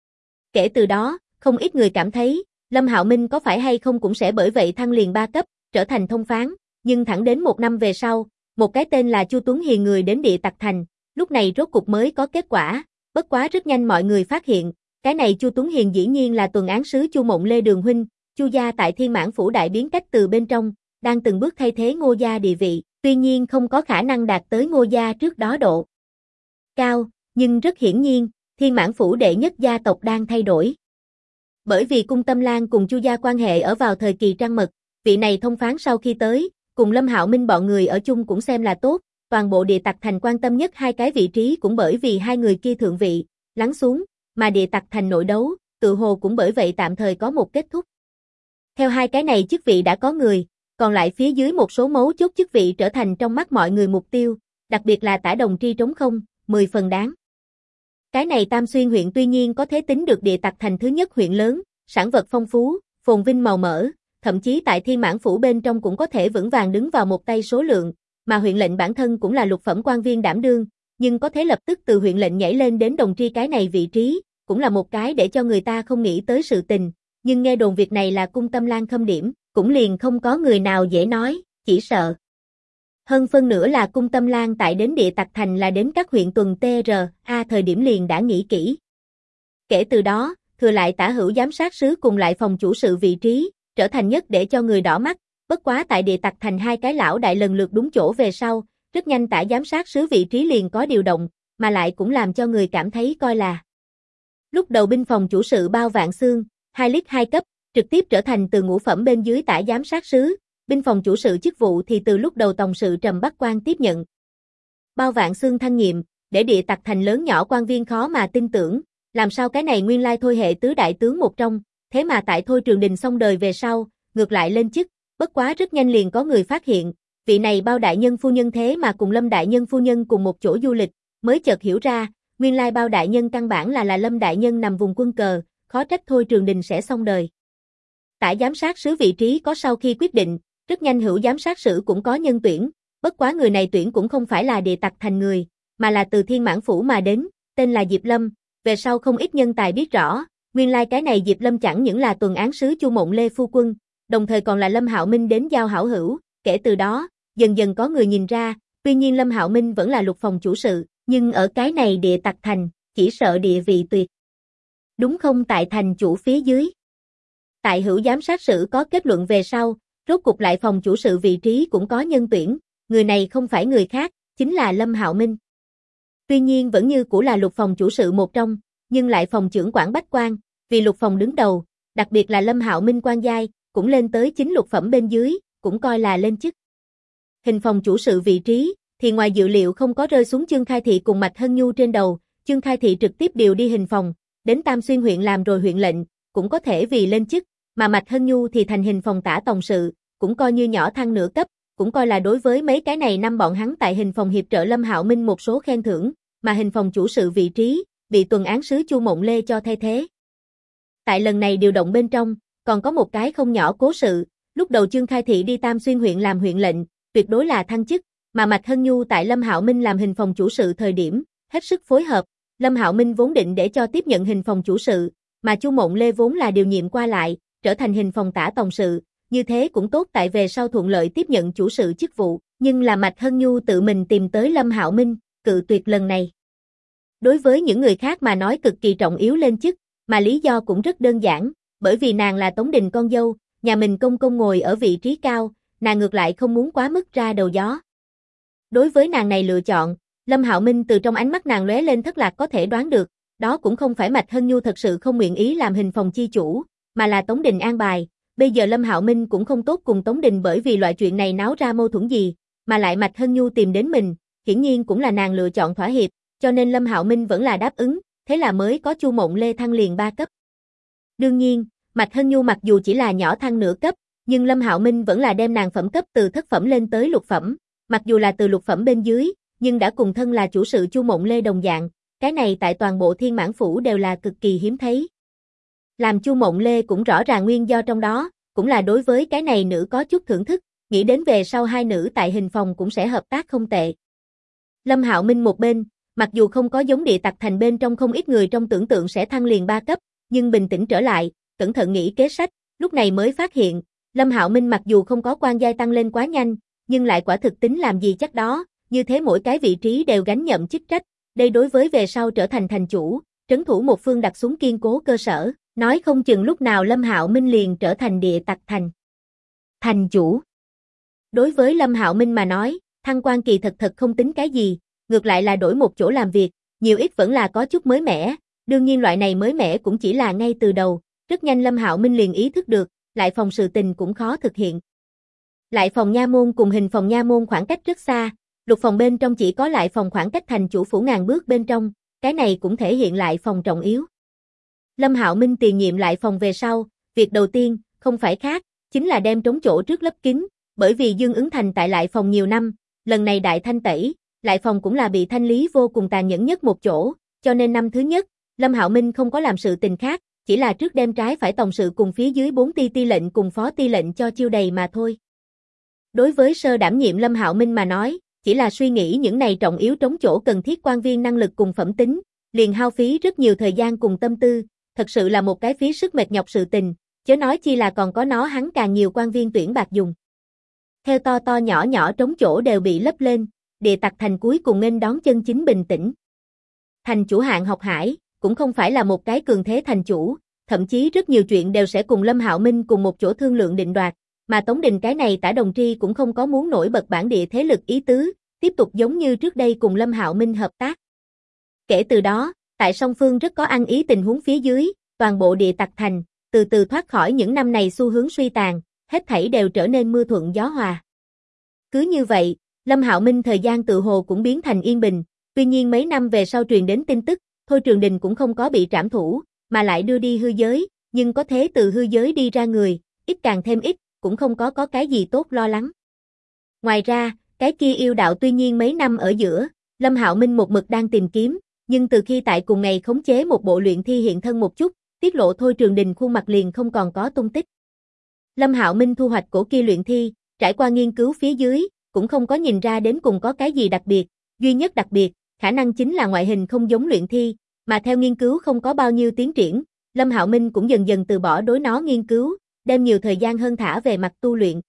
Kể từ đó, không ít người cảm thấy, Lâm Hạo Minh có phải hay không cũng sẽ bởi vậy thăng liền 3 cấp, trở thành thông phán, nhưng thẳng đến 1 năm về sau, một cái tên là Chu Tuấn Hiền người đến Địa Tặc Thành, lúc này rốt cục mới có kết quả, bất quá rất nhanh mọi người phát hiện, cái này Chu Tuấn Hiền dĩ nhiên là tuần án sứ Chu Mộng Lê Đường huynh, Chu gia tại Thiên Mãn phủ đại biến cách từ bên trong, đang từng bước thay thế Ngô gia địa vị, tuy nhiên không có khả năng đạt tới Ngô gia trước đó độ cao, nhưng rất hiển nhiên, Thiên Mãn phủ đệ nhất gia tộc đang thay đổi. Bởi vì Cung Tâm Lan cùng Chu gia quan hệ ở vào thời kỳ trăng mật, vị này thông phán sau khi tới, cùng Lâm Hạo Minh bọn người ở chung cũng xem là tốt, toàn bộ Địa Tặc Thành quan tâm nhất hai cái vị trí cũng bởi vì hai người kia thượng vị, lắng xuống, mà Địa Tặc Thành nội đấu, tự hồ cũng bởi vậy tạm thời có một kết thúc. Theo hai cái này chức vị đã có người, còn lại phía dưới một số mấu chốt chức vị trở thành trong mắt mọi người mục tiêu, đặc biệt là tả đồng tri trống không, 10 phần đáng. Cái này Tam Xuyên huyện tuy nhiên có thể tính được Địa Tặc Thành thứ nhất huyện lớn, sản vật phong phú, phồn vinh màu mỡ, thậm chí tại Thiên Mãn phủ bên trong cũng có thể vững vàng đứng vào một tay số lượng, mà huyện lệnh bản thân cũng là lục phẩm quan viên đảm đương, nhưng có thể lập tức từ huyện lệnh nhảy lên đến đồng tri cái này vị trí, cũng là một cái để cho người ta không nghĩ tới sự tình, nhưng nghe đồn việc này là Cung Tâm Lan khâm điểm, cũng liền không có người nào dễ nói, chỉ sợ. Hơn phân nữa là Cung Tâm Lan tại đến Địa Tặc Thành là đến các huyện tuần TRA thời điểm liền đã nghĩ kỹ. Kể từ đó, thừa lại tả hữu giám sát sứ cùng lại phòng chủ sự vị trí, trở thành nhất để cho người đỏ mắt, bất quá tại Địa Tặc Thành hai cái lão đại lần lượt đúng chỗ về sau, rất nhanh tả giám sát sứ vị trí liền có điều động, mà lại cũng làm cho người cảm thấy coi là. Lúc đầu binh phòng chủ sự Bao Vạn Xương, 2 lít 2 cấp, trực tiếp trở thành từ ngũ phẩm bên dưới tả giám sát sứ, binh phòng chủ sự chức vụ thì từ lúc đầu tổng sự Trầm Bắc Quan tiếp nhận. Bao Vạn Xương thăng nhiệm, để Địa Tặc Thành lớn nhỏ quan viên khó mà tin tưởng, làm sao cái này nguyên lai thôi hệ tứ đại tướng một trong, thế mà tại Thôi Trường Đình xong đời về sau, ngược lại lên chức, bất quá rất nhanh liền có người phát hiện, vị này Bao đại nhân phu nhân thế mà cùng Lâm đại nhân phu nhân cùng một chỗ du lịch, mới chợt hiểu ra, nguyên lai Bao đại nhân căn bản là Lâm đại nhân nằm vùng quân cờ, khó trách Thôi Trường Đình sẽ xong đời. Tả giám sát sứ vị trí có sau khi quyết định, rất nhanh hữu giám sát sử cũng có nhân tuyển, bất quá người này tuyển cũng không phải là Địa Tặc Thành người, mà là từ Thiên Mãn Phủ mà đến, tên là Diệp Lâm, về sau không ít nhân tài biết rõ, nguyên lai cái này Diệp Lâm chẳng những là tuần án sứ Chu Mộng Lê phu quân, đồng thời còn là Lâm Hạo Minh đến giao hảo hữu, kể từ đó, dần dần có người nhìn ra, tuy nhiên Lâm Hạo Minh vẫn là lục phòng chủ sự, nhưng ở cái này Địa Tặc Thành, chỉ sợ địa vị tuyệt. Đúng không tại thành chủ phía dưới. Tại hữu giám sát sử có kết luận về sau, rốt cục lại phòng chủ sự vị trí cũng có nhân tuyển, người này không phải người khác, chính là Lâm Hạo Minh. Tuy nhiên vẫn như cũ là lục phòng chủ sự một trong, nhưng lại phòng trưởng quản bách quan, vì lục phòng đứng đầu, đặc biệt là Lâm Hạo Minh quan giai, cũng lên tới chính lục phẩm bên dưới, cũng coi là lên chức. Hình phòng chủ sự vị trí, thì ngoài dự liệu không có rơi xuống Chương Khai Thị cùng Mạch Hân Nhu trên đầu, Chương Khai Thị trực tiếp điều đi hình phòng, đến Tam Xuyên huyện làm rồi huyện lệnh, cũng có thể vì lên chức, mà Mạch Hân Nhu thì thành hình phòng tả tổng sự, cũng coi như nhỏ thăng nửa cấp, cũng coi là đối với mấy cái này năm bọn hắn tại hình phòng hiệp trợ Lâm Hạo Minh một số khen thưởng, mà hình phòng chủ sự vị trí, bị tuần án sứ Chu Mộng Lê cho thay thế. Tại lần này điều động bên trong, còn có một cái không nhỏ cố sự, lúc đầu Chương Khai Thị đi Tam Xuyên huyện làm huyện lệnh, tuyệt đối là thăng chức, mà Mạch Hân Nhu tại Lâm Hạo Minh làm hình phòng chủ sự thời điểm, hết sức phối hợp, Lâm Hạo Minh vốn định để cho tiếp nhận hình phòng chủ sự, mà Chu Mộng Lê vốn là điều nhiệm qua lại, trở thành hình phòng tả tổng sự, như thế cũng tốt tại về sau thuận lợi tiếp nhận chủ sự chức vụ, nhưng là Mạch Hân Nhu tự mình tìm tới Lâm Hạo Minh, cự tuyệt lần này. Đối với những người khác mà nói cực kỳ trọng yếu lên chức, mà lý do cũng rất đơn giản, bởi vì nàng là Tống Đình con dâu, nhà mình công công ngồi ở vị trí cao, nàng ngược lại không muốn quá mức ra đầu gió. Đối với nàng này lựa chọn, Lâm Hạo Minh từ trong ánh mắt nàng lóe lên thất lạc có thể đoán được, đó cũng không phải Mạch Hân Nhu thật sự không nguyện ý làm hình phòng chi chủ, mà là Tống Đình an bài. Bây giờ Lâm Hạo Minh cũng không tốt cùng Tống Đình bởi vì loại chuyện này náo ra mâu thuẫn gì, mà lại Mạch Hân Nhu tìm đến mình, hiển nhiên cũng là nàng lựa chọn thỏa hiệp, cho nên Lâm Hạo Minh vẫn là đáp ứng, thế là mới có Chu Mộng Lê thăng liền 3 cấp. Đương nhiên, Mạch Hân Nhu mặc dù chỉ là nhỏ thăng nửa cấp, nhưng Lâm Hạo Minh vẫn là đem nàng phẩm cấp từ thất phẩm lên tới lục phẩm, mặc dù là từ lục phẩm bên dưới, nhưng đã cùng thân là chủ sự Chu Mộng Lê đồng dạng, cái này tại toàn bộ Thiên Mãn Phủ đều là cực kỳ hiếm thấy. Làm Chu Mộng Lê cũng rõ ràng nguyên do trong đó, cũng là đối với cái này nữ có chút thưởng thức, nghĩ đến về sau hai nữ tại hình phòng cũng sẽ hợp tác không tệ. Lâm Hạo Minh một bên, mặc dù không có giống Địa Tặc Thành bên trong không ít người trong tưởng tượng sẽ thăng liền 3 cấp, nhưng bình tĩnh trở lại, cẩn thận nghĩ kế sách, lúc này mới phát hiện, Lâm Hạo Minh mặc dù không có quan giai tăng lên quá nhanh, nhưng lại quả thực tính làm gì chắc đó, như thế mỗi cái vị trí đều gánh nhậm chức trách, đây đối với về sau trở thành thành chủ, trấn thủ một phương đặt xuống kiên cố cơ sở, nói không chừng lúc nào Lâm Hạo Minh liền trở thành Địa Tặc Thành thành chủ. Đối với Lâm Hạo Minh mà nói, thăng quan kỳ thật không tính cái gì, ngược lại là đổi một chỗ làm việc, nhiều ít vẫn là có chút mới mẻ, đương nhiên loại này mới mẻ cũng chỉ là ngay từ đầu, rất nhanh Lâm Hạo Minh liền ý thức được, lại phòng sự tình cũng khó thực hiện. Lại phòng nha môn cùng hình phòng nha môn khoảng cách rất xa, lục phòng bên trong chỉ có lại phòng khoảng cách thành chủ phủ ngàn bước bên trong, cái này cũng thể hiện lại phòng trọng yếu. Lâm Hạo Minh tiền nhiệm lại phòng về sau, việc đầu tiên, không phải khác, chính là đem trống chỗ trước lấp kín, bởi vì Dương Ứng Thành tại lại phòng nhiều năm, lần này đại thanh tẩy, lại phòng cũng là bị thanh lý vô cùng tàn nhẫn nhất một chỗ, cho nên năm thứ nhất, Lâm Hạo Minh không có làm sự tình khác, chỉ là trước đem trái phải tổng sự cùng phía dưới 4 ti lệnh cùng phó ti lệnh cho chiêu đầy mà thôi. Đối với sơ đảm nhiệm Lâm Hạo Minh mà nói, chỉ là suy nghĩ những này trọng yếu trống chỗ cần thiết quan viên năng lực cùng phẩm tính, liền hao phí rất nhiều thời gian cùng tâm tư, thật sự là một cái phí sức mệt nhọc sự tình, chớ nói chi là còn có nó hắn càng nhiều quan viên tuyển bạc dùng. Theo to to nhỏ nhỏ trống chỗ đều bị lấp lên, Địa Tặc Thành cuối cùng nên đón chân chính bình tĩnh. Thành chủ Hạng Học Hải cũng không phải là một cái cường thế thành chủ, thậm chí rất nhiều chuyện đều sẽ cùng Lâm Hạo Minh cùng một chỗ thương lượng định đoạt, mà Tống Đình cái này Tả Đồng Tri cũng không có muốn nổi bật bản địa thế lực ý tứ, tiếp tục giống như trước đây cùng Lâm Hạo Minh hợp tác. Kể từ đó, tại song phương rất có ăn ý tình huống phía dưới, toàn bộ Địa Tặc Thành từ từ thoát khỏi những năm này xu hướng suy tàn, hết thảy đều trở nên mưa thuận gió hòa. Cứ như vậy, Lâm Hạo Minh thời gian tự hồ cũng biến thành yên bình, tuy nhiên mấy năm về sau truyền đến tin tức, Thôi Trường Đình cũng không có bị trảm thủ, mà lại đưa đi hư giới, nhưng có thế từ hư giới đi ra người, ít càng thêm ít, cũng không có cái gì tốt lo lắng. Ngoài ra, cái kia yêu đạo tuy nhiên mấy năm ở giữa, Lâm Hạo Minh một mực đang tìm kiếm, nhưng từ khi tại cùng ngày khống chế một bộ luyện thi hiện thân một chút, tiết lộ Thôi Trường Đình khuôn mặt liền không còn có tung tích. Lâm Hạo Minh thu hoạch cổ kia luyện thi, trải qua nghiên cứu phía dưới, cũng không có nhìn ra đến cùng có cái gì đặc biệt, duy nhất đặc biệt, khả năng chính là ngoại hình không giống luyện thi, mà theo nghiên cứu không có bao nhiêu tiến triển, Lâm Hạo Minh cũng dần dần từ bỏ đối nó nghiên cứu, đem nhiều thời gian hơn thả về mặt tu luyện.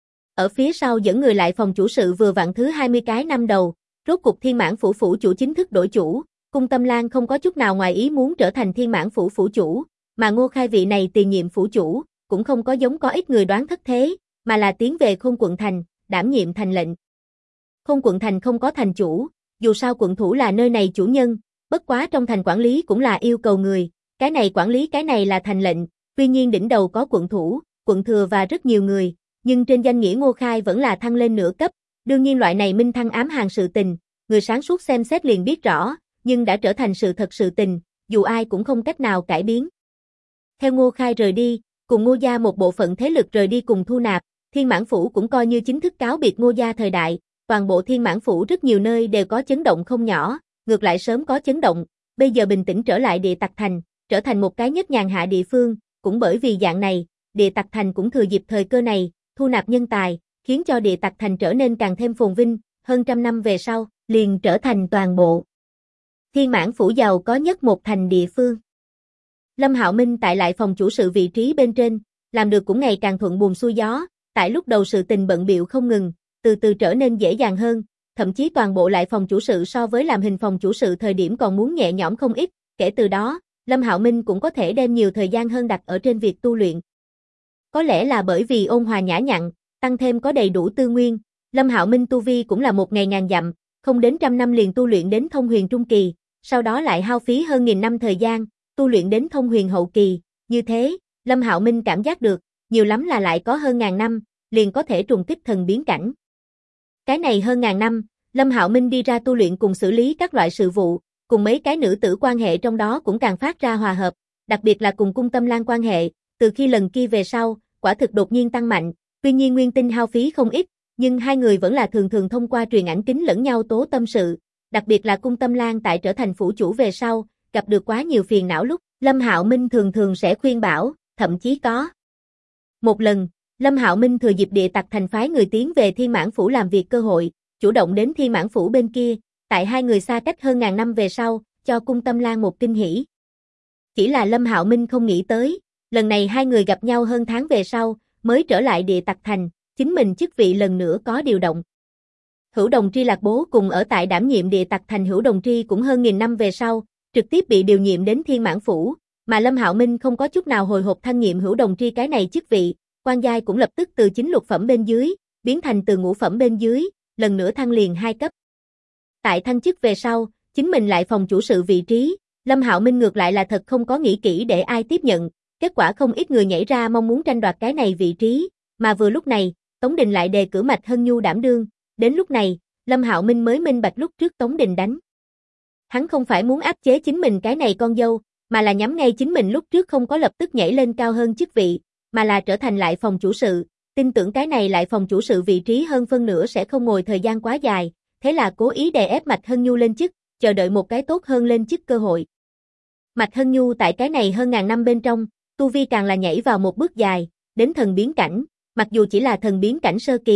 Ở phía sau dẫn người lại phòng chủ sự vừa vặn thứ 20 cái năm đầu, rốt cục Thiên Mãn Phủ phủ chủ chính thức đổi chủ, Cung Tâm Lan không có chút nào ngoài ý muốn trở thành Thiên Mãn Phủ phủ chủ, mà Ngô Khai vị này tiền nhiệm phủ chủ, cũng không có giống có ít người đoán thất thế, mà là tiến về Khôn quận thành, đảm nhiệm thành lệnh. Khôn quận thành không có thành chủ, dù sao quận thủ là nơi này chủ nhân, bất quá trong thành quản lý cũng là yêu cầu người, cái này quản lý cái này là thành lệnh, tuy nhiên đỉnh đầu có quận thủ, quận thừa và rất nhiều người, nhưng trên danh nghĩa Ngô Khai vẫn là thăng lên nửa cấp, đương nhiên loại này minh thăng ám hàng sự tình, người sáng suốt xem xét liền biết rõ, nhưng đã trở thành sự thật sự tình, dù ai cũng không cách nào cải biến. Theo Ngô Khai rời đi, cùng Ngô gia một bộ phận thế lực rời đi cùng thu nạp, Thiên Mãn Phủ cũng coi như chính thức cáo biệt Ngô gia thời đại, toàn bộ Thiên Mãn Phủ rất nhiều nơi đều có chấn động không nhỏ, ngược lại sớm có chấn động, bây giờ bình tĩnh trở lại Địa Tặc Thành, trở thành một cái nhất nhàn hạ địa phương, cũng bởi vì dạng này, Địa Tặc Thành cũng thừa dịp thời cơ này, thu nạp nhân tài, khiến cho Địa Tặc Thành trở nên càng thêm phồn vinh, hơn trăm năm về sau, liền trở thành toàn bộ Thiên Mãn Phủ giàu có nhất một thành địa phương. Lâm Hạo Minh tại lại phòng chủ sự vị trí bên trên, làm được cũng ngày càng thuận buồm xuôi gió, tại lúc đầu sự tình bận bịu không ngừng, từ từ trở nên dễ dàng hơn, thậm chí toàn bộ lại phòng chủ sự so với làm hình phòng chủ sự thời điểm còn muốn nhẹ nhõm không ít, kể từ đó, Lâm Hạo Minh cũng có thể đem nhiều thời gian hơn đặt ở trên việc tu luyện. Có lẽ là bởi vì ôn hòa nhã nhặn, tăng thêm có đầy đủ tư nguyên, Lâm Hạo Minh tu vi cũng là một ngày ngàn dặm, không đến trăm năm liền tu luyện đến thông huyền trung kỳ, sau đó lại hao phí hơn 1000 năm thời gian, tu luyện đến thông huyền hậu kỳ, như thế, Lâm Hạo Minh cảm giác được, nhiều lắm là lại có hơn 1000 năm, liền có thể trùng kích thần biến cảnh. Cái này hơn 1000 năm, Lâm Hạo Minh đi ra tu luyện cùng xử lý các loại sự vụ, cùng mấy cái nữ tử quan hệ trong đó cũng càng phát ra hòa hợp, đặc biệt là cùng Cung Tâm Lan quan hệ, từ khi lần kia về sau, quả thực đột nhiên tăng mạnh, tuy nhiên nguyên tinh hao phí không ít, nhưng hai người vẫn là thường thường thông qua truyền ảnh kính lẫn nhau tố tâm sự, đặc biệt là Cung Tâm Lan tại trở thành phủ chủ về sau, gặp được quá nhiều phiền não lúc, Lâm Hạo Minh thường thường sẽ khuyên bảo, thậm chí có. Một lần, Lâm Hạo Minh thừa dịp Địa Tặc Thành phái người tiến về Thiên Mãn Phủ làm việc cơ hội, chủ động đến Thiên Mãn Phủ bên kia, tại hai người xa cách hơn 1000 năm về sau, cho Cung Tâm Lan một kinh hỉ. Chỉ là Lâm Hạo Minh không nghĩ tới, lần này hai người gặp nhau hơn tháng về sau, mới trở lại Địa Tặc Thành, chính mình chức vị lần nữa có điều động. Hữu Đồng Tri Lạc Bố cùng ở tại đảm nhiệm Địa Tặc Thành Hữu Đồng Tri cũng hơn 1000 năm về sau, trực tiếp bị điều nhiệm đến Thiên Mãn Phủ, mà Lâm Hạo Minh không có chút nào hồi hộp thăng nhiệm Hữu Đồng Tri cái này chức vị, quan giai cũng lập tức từ 9 lục phẩm bên dưới, biến thành từ ngũ phẩm bên dưới, lần nữa thăng liền 2 cấp. Tại thăng chức về sau, chính mình lại phòng chủ sự vị trí, Lâm Hạo Minh ngược lại là thật không có nghĩ kỹ để ai tiếp nhận, kết quả không ít người nhảy ra mong muốn tranh đoạt cái này vị trí, mà vừa lúc này, Tống Đình lại đề cử Mạch Hân Nhu đảm đương, đến lúc này, Lâm Hạo Minh mới minh bạch lúc trước Tống Đình đánh. Hắn không phải muốn áp chế chính mình cái này con dâu, mà là nhắm ngay chính mình lúc trước không có lập tức nhảy lên cao hơn chức vị, mà là trở thành lại phòng chủ sự, tin tưởng cái này lại phòng chủ sự vị trí hơn phân nửa sẽ không ngồi thời gian quá dài, thế là cố ý đè ép Mạch Hân Nhu lên chức, chờ đợi một cái tốt hơn lên chức cơ hội. Mạch Hân Nhu tại cái này hơn 1000 năm bên trong, tu vi càng là nhảy vào một bước dài, đến thần biến cảnh, mặc dù chỉ là thần biến cảnh sơ kỳ,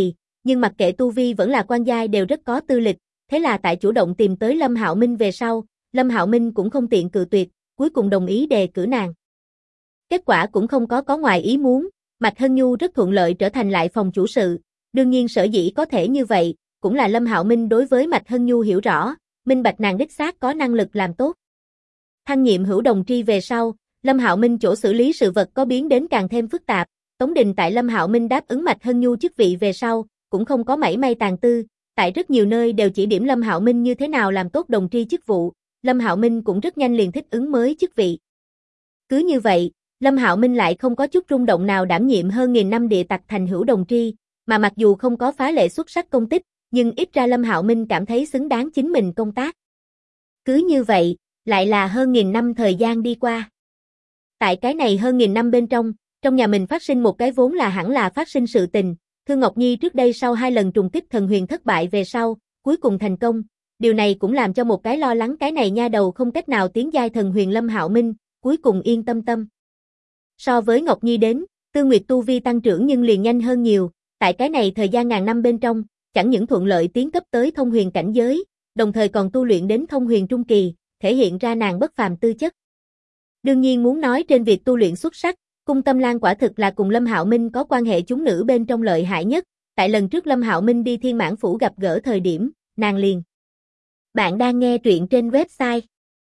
nhưng mặc kệ tu vi vẫn là quan giai đều rất có tư lịch, thế là tại chủ động tìm tới Lâm Hạo Minh về sau, Lâm Hạo Minh cũng không tiện cự tuyệt, cuối cùng đồng ý đề cử nàng. Kết quả cũng không có ngoài ý muốn, Mạch Hân Nhu rất thuận lợi trở thành lại phòng chủ sự, đương nhiên sở dĩ có thể như vậy, cũng là Lâm Hạo Minh đối với Mạch Hân Nhu hiểu rõ, minh bạch nàng đích xác có năng lực làm tốt. Thăng nhiệm hữu đồng tri về sau, Lâm Hạo Minh chỗ xử lý sự vật có biến đến càng thêm phức tạp, Tống Đình tại Lâm Hạo Minh đáp ứng Mạch Hân Nhu chức vị về sau, cũng không có mảy may tàn tư, tại rất nhiều nơi đều chỉ điểm Lâm Hạo Minh như thế nào làm tốt đồng tri chức vụ, Lâm Hạo Minh cũng rất nhanh liền thích ứng mới chức vị. Cứ như vậy, Lâm Hạo Minh lại không có chút rung động nào đảm nhiệm hơn 1000 năm địa tặc thành hữu đồng tri, mà mặc dù không có phá lệ xuất sắc công tích, nhưng ít ra Lâm Hạo Minh cảm thấy xứng đáng chính mình công tác. Cứ như vậy, lại là hơn 1000 năm thời gian đi qua. Tại cái này hơn 1000 năm bên trong nhà mình phát sinh một cái vốn là hẳn là phát sinh sự tình, Thương Ngọc Nhi trước đây sau 2 lần trùng kích thần huyền thất bại về sau, cuối cùng thành công, điều này cũng làm cho một cái lo lắng cái này nha đầu không cách nào tiến giai thần huyền Lâm Hạo Minh, cuối cùng yên tâm tâm. So với Ngọc Nhi đến, Tư Nguyệt tu vi tăng trưởng nhưng liền nhanh hơn nhiều, tại cái này thời gian ngàn năm bên trong, chẳng những thuận lợi tiến cấp tới thông huyền cảnh giới, đồng thời còn tu luyện đến thông huyền trung kỳ, thể hiện ra nàng bất phàm tư chất. Đương nhiên muốn nói trên việc tu luyện xuất sắc, Cung Tâm Lan quả thực là cùng Lâm Hạo Minh có quan hệ chúng nữ bên trong lợi hại nhất, tại lần trước Lâm Hạo Minh đi Thiên Mãn Phủ gặp gỡ thời điểm, nàng liền. Bạn đang nghe truyện trên website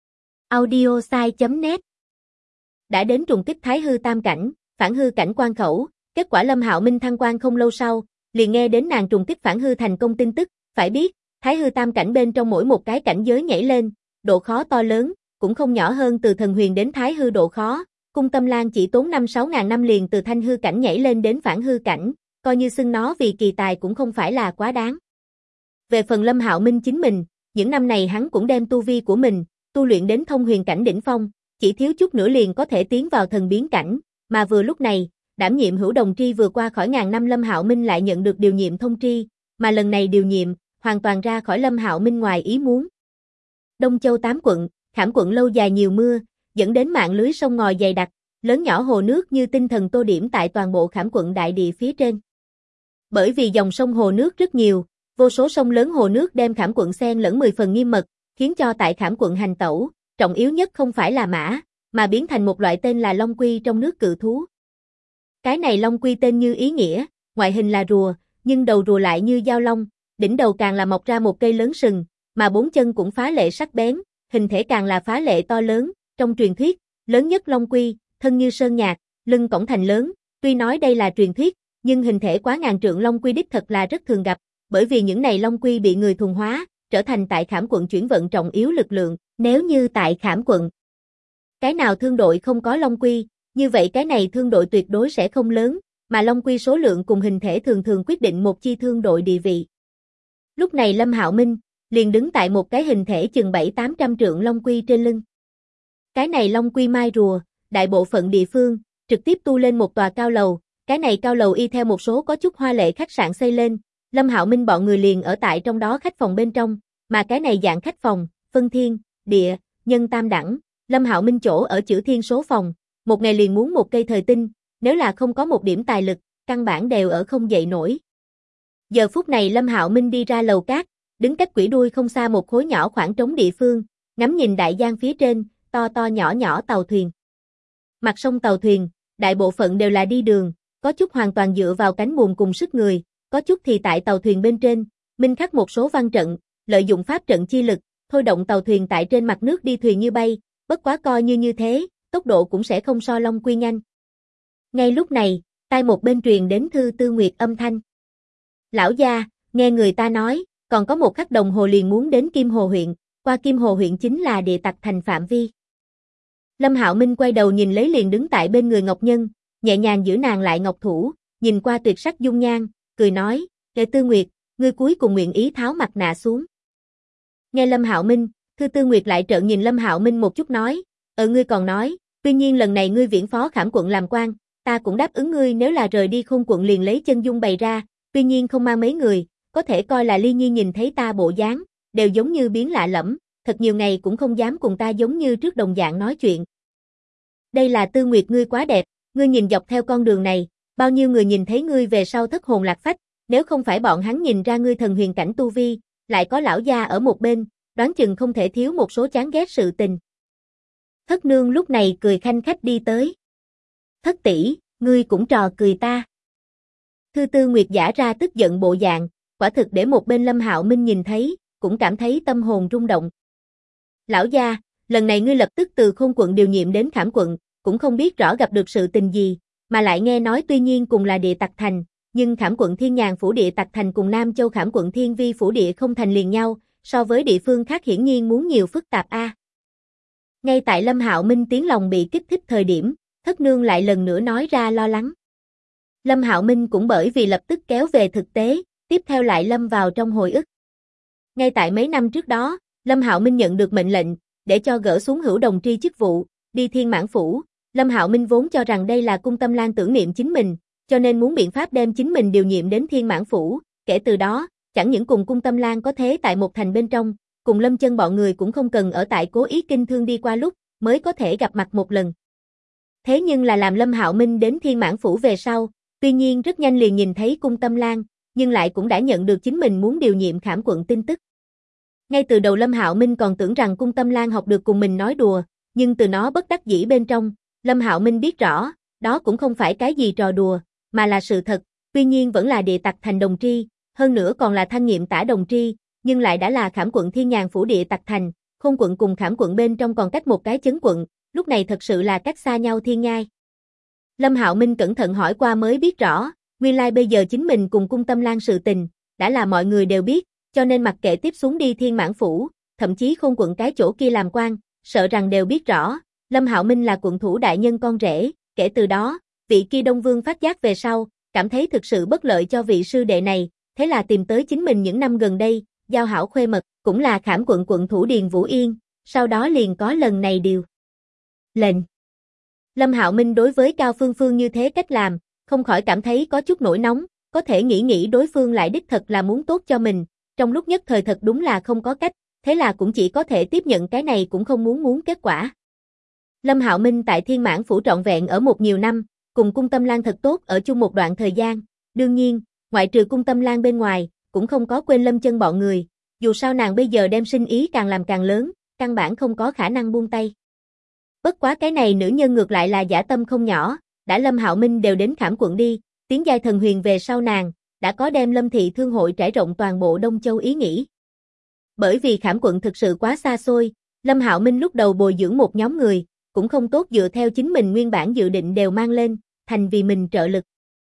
audiosai.net. Đã đến trùng kích Thái hư tam cảnh, phản hư cảnh quan khẩu, kết quả Lâm Hạo Minh thăng quan không lâu sau, liền nghe đến nàng trùng kích phản hư thành công tin tức, phải biết, Thái hư tam cảnh bên trong mỗi một cái cảnh giới nhảy lên, độ khó to lớn, cũng không nhỏ hơn từ thần huyền đến Thái hư độ khó. Cung Tâm Lan chỉ tốn 5-6 ngàn năm liền từ thanh hư cảnh nhảy lên đến phản hư cảnh, coi như xưng nó vì kỳ tài cũng không phải là quá đáng. Về phần Lâm Hạo Minh chính mình, những năm này hắn cũng đem tu vi của mình, tu luyện đến thông huyền cảnh đỉnh phong, chỉ thiếu chút nữa liền có thể tiến vào thần biến cảnh, mà vừa lúc này, đảm nhiệm hữu đồng tri vừa qua khỏi ngàn năm Lâm Hạo Minh lại nhận được điều nhiệm thông tri, mà lần này điều nhiệm, hoàn toàn ra khỏi Lâm Hạo Minh ngoài ý muốn. Đông Châu 8 quận, Khảm quận lâu dài nhiều mưa, dẫn đến mạng lưới sông ngòi dày đặc, lớn nhỏ hồ nước như tinh thần tô điểm tại toàn bộ Khảm quận đại địa phía trên. Bởi vì dòng sông hồ nước rất nhiều, vô số sông lớn hồ nước đem Khảm quận xen lẫn 10 phần nghiêm mật, khiến cho tại Khảm quận hành tẩu, trọng yếu nhất không phải là mã, mà biến thành một loại tên là long quy trong nước cự thú. Cái này long quy tên như ý nghĩa, ngoại hình là rùa, nhưng đầu rùa lại như dao long, đỉnh đầu càng là mọc ra một cây lớn sừng, mà 4 chân cũng phá lệ sắc bén, hình thể càng là phá lệ to lớn, trong truyền thuyết, lớn nhất long quy, thân như sơn nhạc, lưng cổng thành lớn, tuy nói đây là truyền thuyết, nhưng hình thể quá ngàn trượng long quy đích thật là rất thường gặp, bởi vì những này long quy bị người thuần hóa, trở thành tại Khảm quận chuyển vận trọng yếu lực lượng, nếu như tại Khảm quận, cái nào thương đội không có long quy, như vậy cái này thương đội tuyệt đối sẽ không lớn, mà long quy số lượng cùng hình thể thường thường quyết định một chi thương đội địa vị. Lúc này Lâm Hạo Minh liền đứng tại một cái hình thể chừng 700-800 trượng long quy trên lưng. Cái này long quy mai rùa, đại bộ phận địa phương, trực tiếp tu lên một tòa cao lầu, cái này cao lầu y theo một số có chút hoa lệ khách sạn xây lên, Lâm Hạo Minh bọn người liền ở tại trong đó khách phòng bên trong, mà cái này dạng khách phòng, phân thiên, địa, nhân tam đẳng, Lâm Hạo Minh chỗ ở chữ thiên số phòng, một ngày liền muốn một cây thời tinh, nếu là không có một điểm tài lực, căn bản đều ở không dậy nổi. Giờ phút này Lâm Hạo Minh đi ra lầu cát, đứng cách quỷ đuôi không xa một khối nhỏ khoảng trống địa phương, ngắm nhìn đại giang phía trên, to to nhỏ nhỏ tàu thuyền. Mặt sông tàu thuyền, đại bộ phận đều là đi đường, có chút hoàn toàn dựa vào cánh buồm cùng sức người, có chút thì tại tàu thuyền bên trên, minh khắc một số văn trận, lợi dụng pháp trận chi lực, thôi động tàu thuyền tại trên mặt nước đi thuyền như bay, bất quá coi như thế, tốc độ cũng sẽ không so long quy nhanh. Ngay lúc này, tai một bên truyền đến Thư Tư Nguyệt âm thanh. Lão gia, nghe người ta nói, còn có một khắc đồng hồ liền muốn đến Kim Hồ huyện, qua Kim Hồ huyện chính là địa tặc thành phạm vi. Lâm Hạo Minh quay đầu nhìn lấy liền đứng tại bên người Ngọc Nhân, nhẹ nhàng giữ nàng lại ngọc thủ, nhìn qua tuyệt sắc dung nhan, cười nói, Lệ Tư Nguyệt, ngươi cuối cùng nguyện ý tháo mặt nạ xuống. Nghe Lâm Hạo Minh, Thư Tư Nguyệt lại trợn nhìn Lâm Hạo Minh một chút nói, ngươi còn nói, tuy nhiên lần này ngươi viễn phó Khảm quận làm quan, ta cũng đáp ứng ngươi nếu là rời đi Khôn quận liền lấy chân dung bày ra, tuy nhiên không mang mấy người, có thể coi là Ly Nhi nhìn thấy ta bộ dáng, đều giống như biến lạ lẫm, thật nhiều ngày cũng không dám cùng ta giống như trước đồng dạng nói chuyện. Đây là Tư Nguyệt ngươi quá đẹp, ngươi nhìn dọc theo con đường này, bao nhiêu người nhìn thấy ngươi về sau thất hồn lạc phách, nếu không phải bọn hắn nhìn ra ngươi thần huyền cảnh tu vi, lại có lão gia ở một bên, đoán chừng không thể thiếu một số chán ghét sự tình. Thất nương lúc này cười khanh khách đi tới. Thất tỷ, ngươi cũng trò cười ta. Thư Tư Nguyệt giả ra tức giận bộ dạng, quả thực để một bên Lâm Hạo Minh nhìn thấy, cũng cảm thấy tâm hồn rung động. Lão gia, lần này ngươi lập tức từ Khôn quận điều nhiệm đến Khảm quận, cũng không biết rõ gặp được sự tình gì, mà lại nghe nói tuy nhiên cùng là địa tặc thành, nhưng Khảm quận Thiên Nhàn phủ địa tặc thành cùng Nam Châu Khảm quận Thiên Vi phủ địa không thành liền nhau, so với địa phương khác hiển nhiên muốn nhiều phức tạp a. Ngay tại Lâm Hạo Minh tiếng lòng bị kích thích thời điểm, Thất nương lại lần nữa nói ra lo lắng. Lâm Hạo Minh cũng bởi vì lập tức kéo về thực tế, tiếp theo lại lâm vào trong hồi ức. Ngay tại mấy năm trước đó, Lâm Hạo Minh nhận được mệnh lệnh, để cho gỡ xuống Hữu Đồng Tri chức vụ, đi Thiên Mãn phủ. Lâm Hạo Minh vốn cho rằng đây là Cung Tâm Lan tưởng niệm chính mình, cho nên muốn biện pháp đem chính mình điều nhiệm đến Thiên Mãn phủ. Kể từ đó, chẳng những cùng Cung Tâm Lan có thế tại một thành bên trong, cùng Lâm Chân bọn người cũng không cần ở tại Cố Ý Kinh Thương đi qua lúc, mới có thể gặp mặt một lần. Thế nhưng là làm Lâm Hạo Minh đến Thiên Mãn phủ về sau, tuy nhiên rất nhanh liền nhìn thấy Cung Tâm Lan, nhưng lại cũng đã nhận được chính mình muốn điều nhiệm Khảm quận tin tức. Ngay từ đầu Lâm Hạo Minh còn tưởng rằng Cung Tâm Lan học được cùng mình nói đùa, nhưng từ nó bất đắc dĩ bên trong, Lâm Hạo Minh biết rõ, đó cũng không phải cái gì trò đùa, mà là sự thật, tuy nhiên vẫn là địa tặc thành đồng tri, hơn nữa còn là thanh nhiệm tả đồng tri, nhưng lại đã là Khảm quận Thiên Nhàn phủ địa tặc thành, Khôn quận cùng Khảm quận bên trong còn cách một cái chấn quận, lúc này thật sự là cách xa nhau thiên nhai. Lâm Hạo Minh cẩn thận hỏi qua mới biết rõ, nguyên lai bây giờ chính mình cùng Cung Tâm Lan sự tình, đã là mọi người đều biết, cho nên mặc kệ tiếp xuống đi Thiên Mãn phủ, thậm chí Khôn quận cái chỗ kia làm quan, sợ rằng đều biết rõ, Lâm Hạo Minh là quận thủ đại nhân con rể, kể từ đó, vị kia Đông Vương phát giác về sau, cảm thấy thực sự bất lợi cho vị sư đệ này, thế là tìm tới chính mình những năm gần đây, giao hảo khuê mật, cũng là Khảm quận quận thủ Điền Vũ Yên, sau đó liền có lần này điều lệnh. Lâm Hạo Minh đối với Cao Phương Phương như thế cách làm, không khỏi cảm thấy có chút nổi nóng, có thể nghĩ đối phương lại đích thật là muốn tốt cho mình, trong lúc nhất thời thật đúng là không có cách, thế là cũng chỉ có thể tiếp nhận cái này cũng không muốn kết quả. Lâm Hạo Minh tại Thiên Mãn phủ trọn vẹn ở một nhiều năm, cùng Cung Tâm Lan thật tốt ở chung một đoạn thời gian, đương nhiên, ngoại trừ Cung Tâm Lan bên ngoài, cũng không có quên Lâm Chân bọn người, dù sao nàng bây giờ đem sinh ý càng làm càng lớn, căn bản không có khả năng buông tay. Bất quá cái này nữ nhân ngược lại là dã tâm không nhỏ, đã Lâm Hạo Minh đều đến Khảm quận đi, tiến giai thần huyền về sau nàng, đã có đem Lâm thị thương hội trải rộng toàn bộ Đông Châu ý nghĩ. Bởi vì Khảm quận thực sự quá xa xôi, Lâm Hạo Minh lúc đầu bồi dưỡng một nhóm người, cũng không tốt dựa theo chính mình nguyên bản dự định đều mang lên, thành vì mình trợ lực.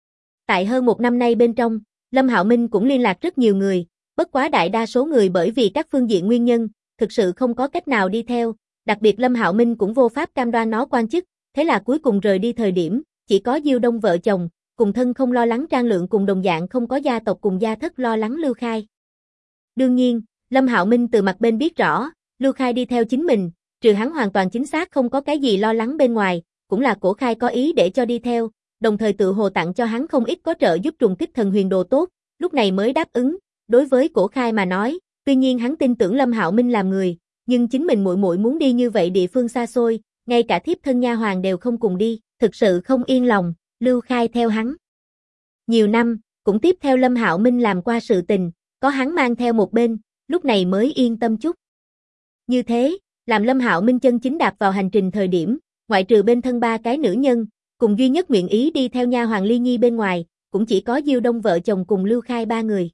Tại hơn một năm nay bên trong, Lâm Hạo Minh cũng liên lạc rất nhiều người, bất quá đại đa số người bởi vì các phương diện nguyên nhân, thực sự không có cách nào đi theo, đặc biệt Lâm Hạo Minh cũng vô pháp cam đoan nó quan chức, thế là cuối cùng rời đi thời điểm, chỉ có Diêu Đông vợ chồng, cùng thân không lo lắng Trang Lượng cùng đồng dạng không có gia tộc cùng gia thất lo lắng Lưu Khai. Đương nhiên, Lâm Hạo Minh từ mặt bên biết rõ, Lưu Khai đi theo chính mình, trừ hắn hoàn toàn chính xác không có cái gì lo lắng bên ngoài, cũng là Cổ Khai có ý để cho đi theo, đồng thời tự hồ tặng cho hắn không ít có trợ giúp trùng kích thần huyền đồ tốt, lúc này mới đáp ứng. Đối với Cổ Khai mà nói, tuy nhiên hắn tin tưởng Lâm Hạo Minh làm người, nhưng chính mình muội muội muốn đi như vậy địa phương xa xôi, ngay cả thiếp thân nha hoàn đều không cùng đi, thực sự không yên lòng. Lưu Khai theo hắn nhiều năm, cũng tiếp theo Lâm Hạo Minh làm qua sự tình, có hắn mang theo một bên, lúc này mới yên tâm chút. Như thế, làm Lâm Hạo Minh chân chính đạp vào hành trình thời điểm, ngoại trừ bên thân ba cái nữ nhân, cùng duy nhất nguyện ý đi theo nha hoàng Ly Nhi bên ngoài, cũng chỉ có Diêu Đông vợ chồng cùng Lưu Khai ba người.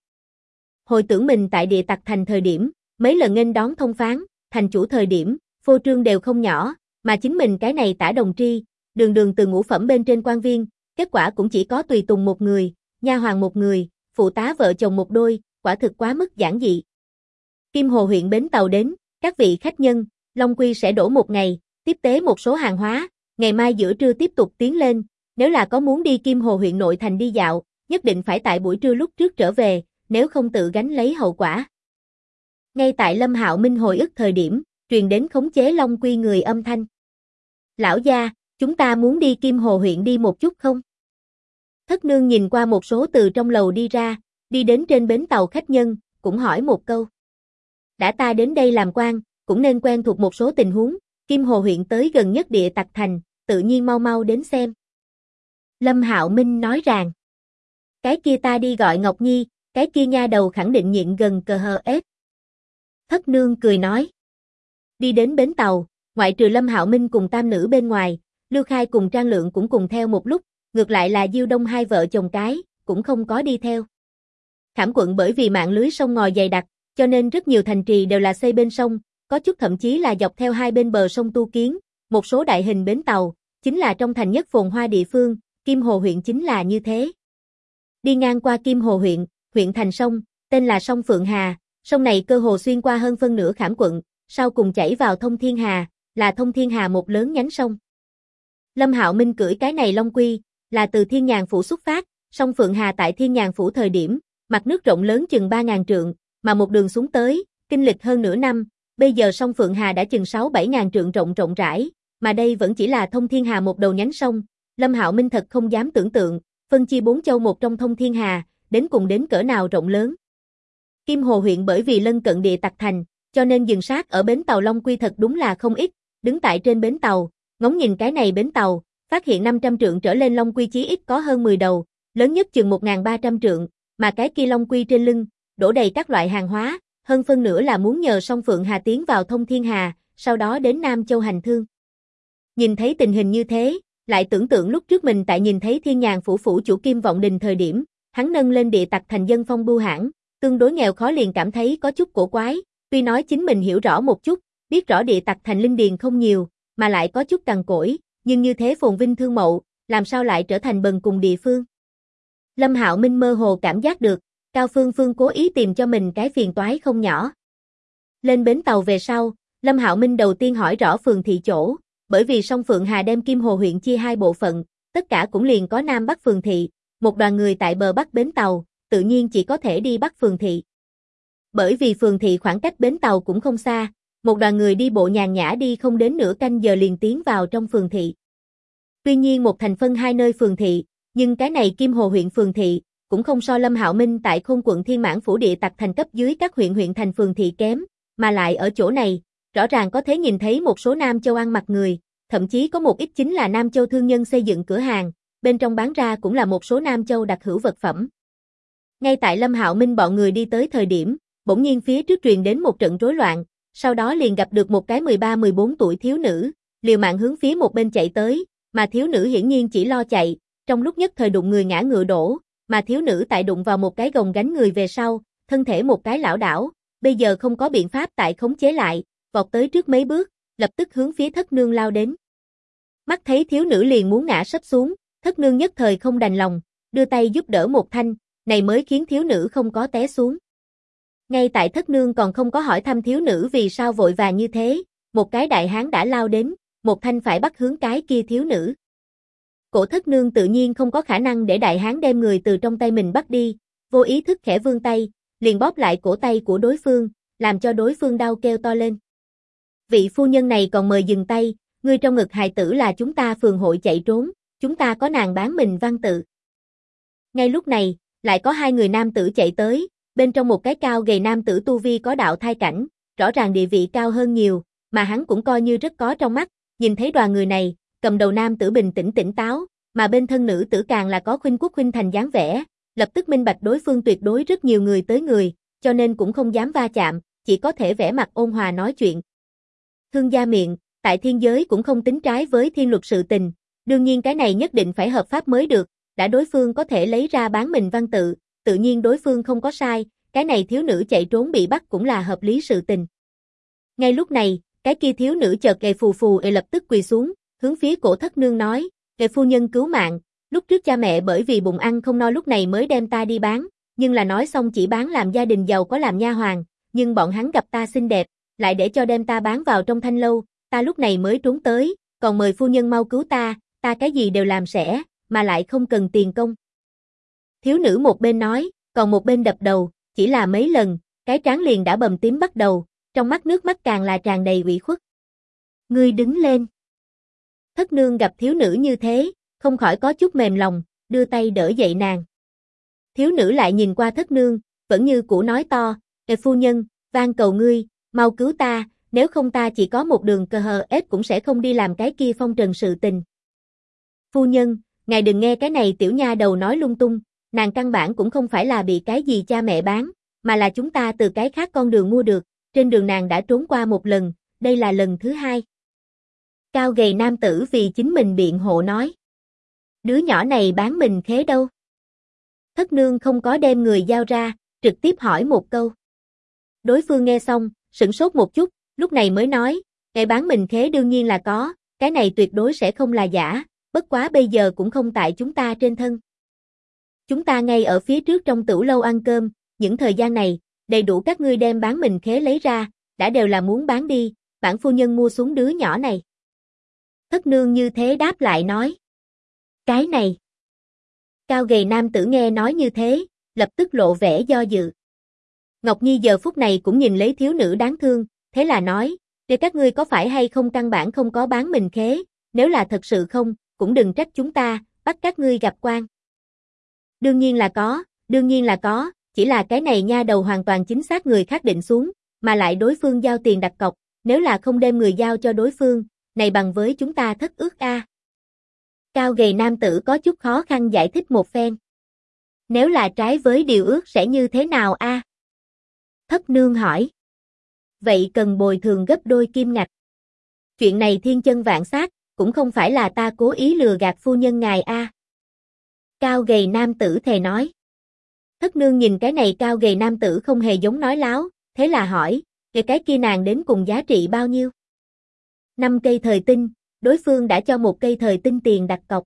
Hồi tưởng mình tại địa tặc thành thời điểm, mấy lần nghênh đón thông phán, thành chủ thời điểm, phô trương đều không nhỏ, mà chính mình cái này tả đồng tri, đường từ ngũ phẩm bên trên quan viên, kết quả cũng chỉ có tùy tùng một người, nha hoàng một người, phụ tá vợ chồng một đôi, quả thực quá mức giản dị. Kim Hồ huyện bến tàu đến, các vị khách nhân, Long Quy sẽ đổ một ngày, tiếp tế một số hàng hóa, ngày mai giữa trưa tiếp tục tiến lên, nếu là có muốn đi Kim Hồ huyện nội thành đi dạo, nhất định phải tại buổi trưa lúc trước trở về, nếu không tự gánh lấy hậu quả. Ngay tại Lâm Hạo Minh hồi ức thời điểm, truyền đến khống chế Long Quy người âm thanh. Lão gia, chúng ta muốn đi Kim Hồ huyện đi một chút không? Thất nương nhìn qua một số từ trong lầu đi ra, đi đến trên bến tàu khách nhân, cũng hỏi một câu. Đã ta đến đây làm quan, cũng nên quen thuộc một số tình huống, Kim Hồ huyện tới gần nhất địa tặc thành, tự nhiên mau mau đến xem. Lâm Hạo Minh nói rằng. Cái kia ta đi gọi Ngọc Nhi, cái kia nha đầu khẳng định nhịn gần cờ hờ ép. Thất nương cười nói. Đi đến bến tàu, ngoại trừ Lâm Hạo Minh cùng tam nữ bên ngoài, Lưu Khai cùng Trang Lượng cũng cùng theo một lúc, ngược lại là Diêu Đông hai vợ chồng cái, cũng không có đi theo. Khảm quận bởi vì mạng lưới sông ngòi dày đặc, cho nên rất nhiều thành trì đều là xây bên sông, có chút thậm chí là dọc theo hai bên bờ sông tu kiến, một số đại hình bến tàu, chính là trong thành nhất phồn hoa địa phương, Kim Hồ huyện chính là như thế. Đi ngang qua Kim Hồ huyện, huyện thành sông, tên là sông Phượng Hà, sông này cơ hồ xuyên qua hơn phân nửa Khảm quận, sau cùng chảy vào Thông Thiên Hà, là Thông Thiên Hà một lớn nhánh sông. Lâm Hạo Minh cưỡi cái này Long Quy, là từ Thiên Nhàn Phủ xuất phát, sông Phượng Hà tại Thiên Nhàn Phủ thời điểm, mặt nước rộng lớn chừng 3.000 trượng, mà một đường xuống tới, kinh lịch hơn nửa năm, bây giờ sông Phượng Hà đã chừng 6-7.000 trượng rộng rãi, mà đây vẫn chỉ là Thông Thiên Hà một đầu nhánh sông. Lâm Hạo Minh thật không dám tưởng tượng, phân chia 4 châu một trong Thông Thiên Hà, đến cùng đến cỡ nào rộng lớn. Kim Hồ huyện bởi vì lân cận địa tặc thành, cho nên dừng sát ở bến tàu Long Quy thật đúng là không ít, đứng tại trên bến tàu, ngóng nhìn cái này bến tàu, phát hiện 500 trượng trở lên Long Quy chí ít có hơn 10 đầu, lớn nhất chừng 1.300 trượng, mà cái kia Long Quy trên lưng, đổ đầy các loại hàng hóa, hơn phân nửa là muốn nhờ sông Phượng Hà tiến vào Thông Thiên Hà, sau đó đến Nam Châu hành thương. Nhìn thấy tình hình như thế, lại tưởng tượng lúc trước mình tại nhìn thấy Thiên Nhàn Phủ phủ chủ Kim Vọng Đình thời điểm, hắn nâng lên địa tặc thành dân phong bưu hãn, tương đối nghèo khó liền cảm thấy có chút cổ quái, tuy nói chính mình hiểu rõ một chút, biết rõ địa tặc thành linh điền không nhiều, mà lại có chút cằn cỗi, nhưng như thế phồn vinh thương mậu, làm sao lại trở thành bần cùng địa phương. Lâm Hạo Minh mơ hồ cảm giác được, Cao Phương Phương cố ý tìm cho mình cái phiền toái không nhỏ. Lên bến tàu về sau, Lâm Hạo Minh đầu tiên hỏi rõ phường thị chỗ, bởi vì sông Phượng Hà đem Kim Hồ huyện chia hai bộ phận, tất cả cũng liền có Nam Bắc phường thị, một đoàn người tại bờ Bắc bến tàu, tự nhiên chỉ có thể đi Bắc phường thị. Bởi vì phường thị khoảng cách bến tàu cũng không xa, một đoàn người đi bộ nhàn nhã đi không đến nửa canh giờ liền tiến vào trong phường thị. Tuy nhiên một thành phân hai nơi phường thị, nhưng cái này Kim Hồ huyện phường thị, cũng không so Lâm Hạo Minh tại Khôn quận Thiên Mãn Phủ địa tặc thành cấp dưới các huyện thành phường thị kém, mà lại ở chỗ này, rõ ràng có thể nhìn thấy một số Nam Châu ăn mặc người, thậm chí có một ít chính là Nam Châu thương nhân xây dựng cửa hàng, bên trong bán ra cũng là một số Nam Châu đặc hữu vật phẩm. Ngay tại Lâm Hạo Minh bọn người đi tới thời điểm, bỗng nhiên phía trước truyền đến một trận rối loạn, sau đó liền gặp được một cái 13-14 tuổi thiếu nữ, liều mạng hướng phía một bên chạy tới, mà thiếu nữ hiển nhiên chỉ lo chạy, trong lúc nhất thời đụng người ngã ngựa đổ, mà thiếu nữ tại đụng vào một cái gồng gánh người về sau, thân thể một cái lảo đảo, bây giờ không có biện pháp tại khống chế lại, vọt tới trước mấy bước, lập tức hướng phía Thất Nương lao đến. Mắt thấy thiếu nữ liền muốn ngã sấp xuống, Thất Nương nhất thời không đành lòng, đưa tay giúp đỡ một thanh, này mới khiến thiếu nữ không có té xuống. Ngay tại Thất Nương còn không có hỏi thăm thiếu nữ vì sao vội vàng như thế, một cái đại hán đã lao đến, một thanh phải bắt hướng cái kia thiếu nữ. Cổ Thất Nương tự nhiên không có khả năng để đại hán đem người từ trong tay mình bắt đi, vô ý thức khẽ vươn tay, liền bóp lại cổ tay của đối phương, làm cho đối phương đau kêu to lên. Vị phu nhân này còn mời dừng tay, ngươi trong ngực hài tử là chúng ta phường hội chạy trốn, chúng ta có nàng bán mình văn tự. Ngay lúc này, lại có hai người nam tử chạy tới, bên trong một cái cao gầy nam tử tu vi có đạo thai cảnh, rõ ràng địa vị cao hơn nhiều, mà hắn cũng coi như rất có trong mắt, nhìn thấy đoàn người này, cầm đầu nam tử bình tĩnh tỉnh táo, mà bên thân nữ tử càng là có khuynh quốc khuynh thành dáng vẻ, lập tức minh bạch đối phương tuyệt đối rất nhiều người tới người, cho nên cũng không dám va chạm, chỉ có thể vẻ mặt ôn hòa nói chuyện. Thương gia miệng, tại thiên giới cũng không tính trái với thiên luật sự tình, đương nhiên cái này nhất định phải hợp pháp mới được, đã đối phương có thể lấy ra bán mình văn tự, tự nhiên đối phương không có sai, cái này thiếu nữ chạy trốn bị bắt cũng là hợp lý sự tình. Ngay lúc này, cái kia thiếu nữ chợt phù phù lập tức quỳ xuống, hướng phía cổ Thất Nương nói, phu nhân cứu mạng, lúc trước cha mẹ bởi vì bụng ăn không no lúc này mới đem ta đi bán, nhưng là nói xong chỉ bán làm gia đình giàu có làm nha hoàn, nhưng bọn hắn gặp ta xinh đẹp, lại để cho đem ta bán vào trong thanh lâu, ta lúc này mới trốn tới, còn mời phu nhân mau cứu ta cái gì đều làm sẽ, mà lại không cần tiền công. Thiếu nữ một bên nói, còn một bên đập đầu, chỉ là mấy lần, cái trán liền đã bầm tím bắt đầu, trong mắt nước mắt càng là tràn đầy ủy khuất. Ngươi đứng lên. Thất Nương gặp thiếu nữ như thế, không khỏi có chút mềm lòng, đưa tay đỡ dậy nàng. Thiếu nữ lại nhìn qua Thất Nương, vẫn như cũ nói to, phu nhân, van cầu ngươi, mau cứu ta, nếu không ta chỉ có một đường cờ hờ ép cũng sẽ không đi làm cái kia phong trần sự tình. Phu nhân, ngài đừng nghe cái này tiểu nha đầu nói lung tung, nàng căn bản cũng không phải là bị cái gì cha mẹ bán, mà là chúng ta từ cái khác con đường mua được, trên đường nàng đã trốn qua một lần, đây là lần thứ hai. Cao gầy nam tử vì chính mình biện hộ nói. Đứa nhỏ này bán mình khế đâu? Thất nương không có đem người giao ra, trực tiếp hỏi một câu. Đối phương nghe xong, sửng sốt một chút, lúc này mới nói, cái bán mình khế đương nhiên là có, cái này tuyệt đối sẽ không là giả, bất quá bây giờ cũng không tại chúng ta trên thân. Chúng ta ngay ở phía trước trong tửu lâu ăn cơm, những thời gian này, đầy đủ các ngươi đem bán mình khế lấy ra, đã đều là muốn bán đi, bản phu nhân mua xuống đứa nhỏ này. Thất nương như thế đáp lại nói. Cái này. Cao gầy nam tử nghe nói như thế, lập tức lộ vẻ do dự. Ngọc Nhi giờ phút này cũng nhìn lấy thiếu nữ đáng thương, thế là nói, để các ngươi có phải hay không căn bản không có bán mình khế, nếu là thật sự không, cũng đừng trách chúng ta, bắt các ngươi gặp quan. Đương nhiên là có, chỉ là cái này nha đầu hoàn toàn chính xác người khác định xuống, mà lại đối phương giao tiền đặt cọc, nếu là không đem người giao cho đối phương, này bằng với chúng ta thất ước a. Cao gầy nam tử có chút khó khăn giải thích một phen. Nếu là trái với điều ước sẽ như thế nào a? Thất nương hỏi. Vậy cần bồi thường gấp đôi kim ngạch. Chuyện này thiên chân vạn sát, cũng không phải là ta cố ý lừa gạt phu nhân ngài a. Cao gầy nam tử thề nói. Thất nương nhìn cái này cao gầy nam tử không hề giống nói láo, thế là hỏi, cái kia nàng đến cùng giá trị bao nhiêu? 5 cây thời tinh, đối phương đã cho 1 cây thời tinh tiền đặt cọc.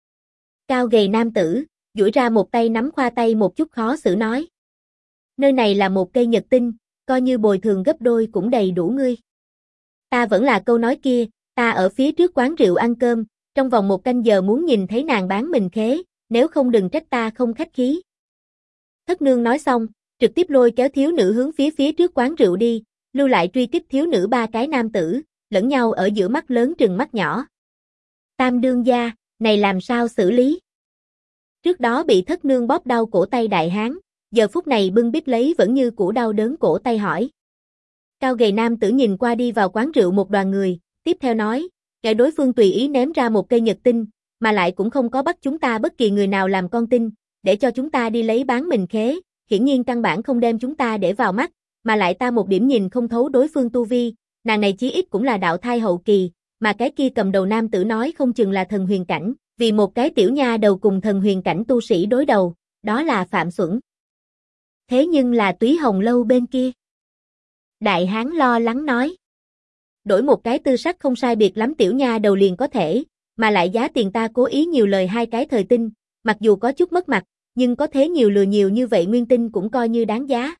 Cao gầy nam tử, duỗi ra một tay nắm khoa tay một chút khó xử nói. Nơi này là 1 cây nhật tinh, coi như bồi thường gấp đôi cũng đầy đủ ngươi. Ta vẫn là câu nói kia, ta ở phía trước quán rượu ăn cơm, trong vòng 1 canh giờ muốn nhìn thấy nàng bán mình khế, nếu không đừng trách ta không khách khí. Thất nương nói xong, trực tiếp lôi kéo thiếu nữ hướng phía trước quán rượu đi, lưu lại truy kích thiếu nữ 3 cái nam tử, lẫn nhau ở giữa mắt lớn trừng mắt nhỏ. Tam đương gia, này làm sao xử lý? Trước đó bị thất nương bóp đau cổ tay đại hán, giờ phút này bưng bít lấy vẫn như cũ đau đớn cổ tay hỏi. Cao gầy nam tử nhìn qua đi vào quán rượu một đoàn người, tiếp theo nói, kẻ đối phương tùy ý ném ra 1 cây nhật tinh, mà lại cũng không có bắt chúng ta bất kỳ người nào làm con tin, để cho chúng ta đi lấy bán mình khế, hiển nhiên căn bản không đem chúng ta để vào mắt, mà lại ta một điểm nhìn không thấu đối phương tu vi, nàng này chí ít cũng là đạo thai hậu kỳ, mà cái kia cầm đầu nam tử nói không chừng là thần huyền cảnh, vì một cái tiểu nha đầu cùng thần huyền cảnh tu sĩ đối đầu, đó là phạm xuẩn. Thế nhưng là Túy Hồng lâu bên kia. Đại hán lo lắng nói. Đổi một cái tư sắc không sai biệt lắm tiểu nha đầu liền có thể, mà lại giá tiền ta cố ý nhiều lời 2 cái thời tinh, mặc dù có chút mất mặt, nhưng có thế nhiều lừa nhiều như vậy nguyên tinh cũng coi như đáng giá.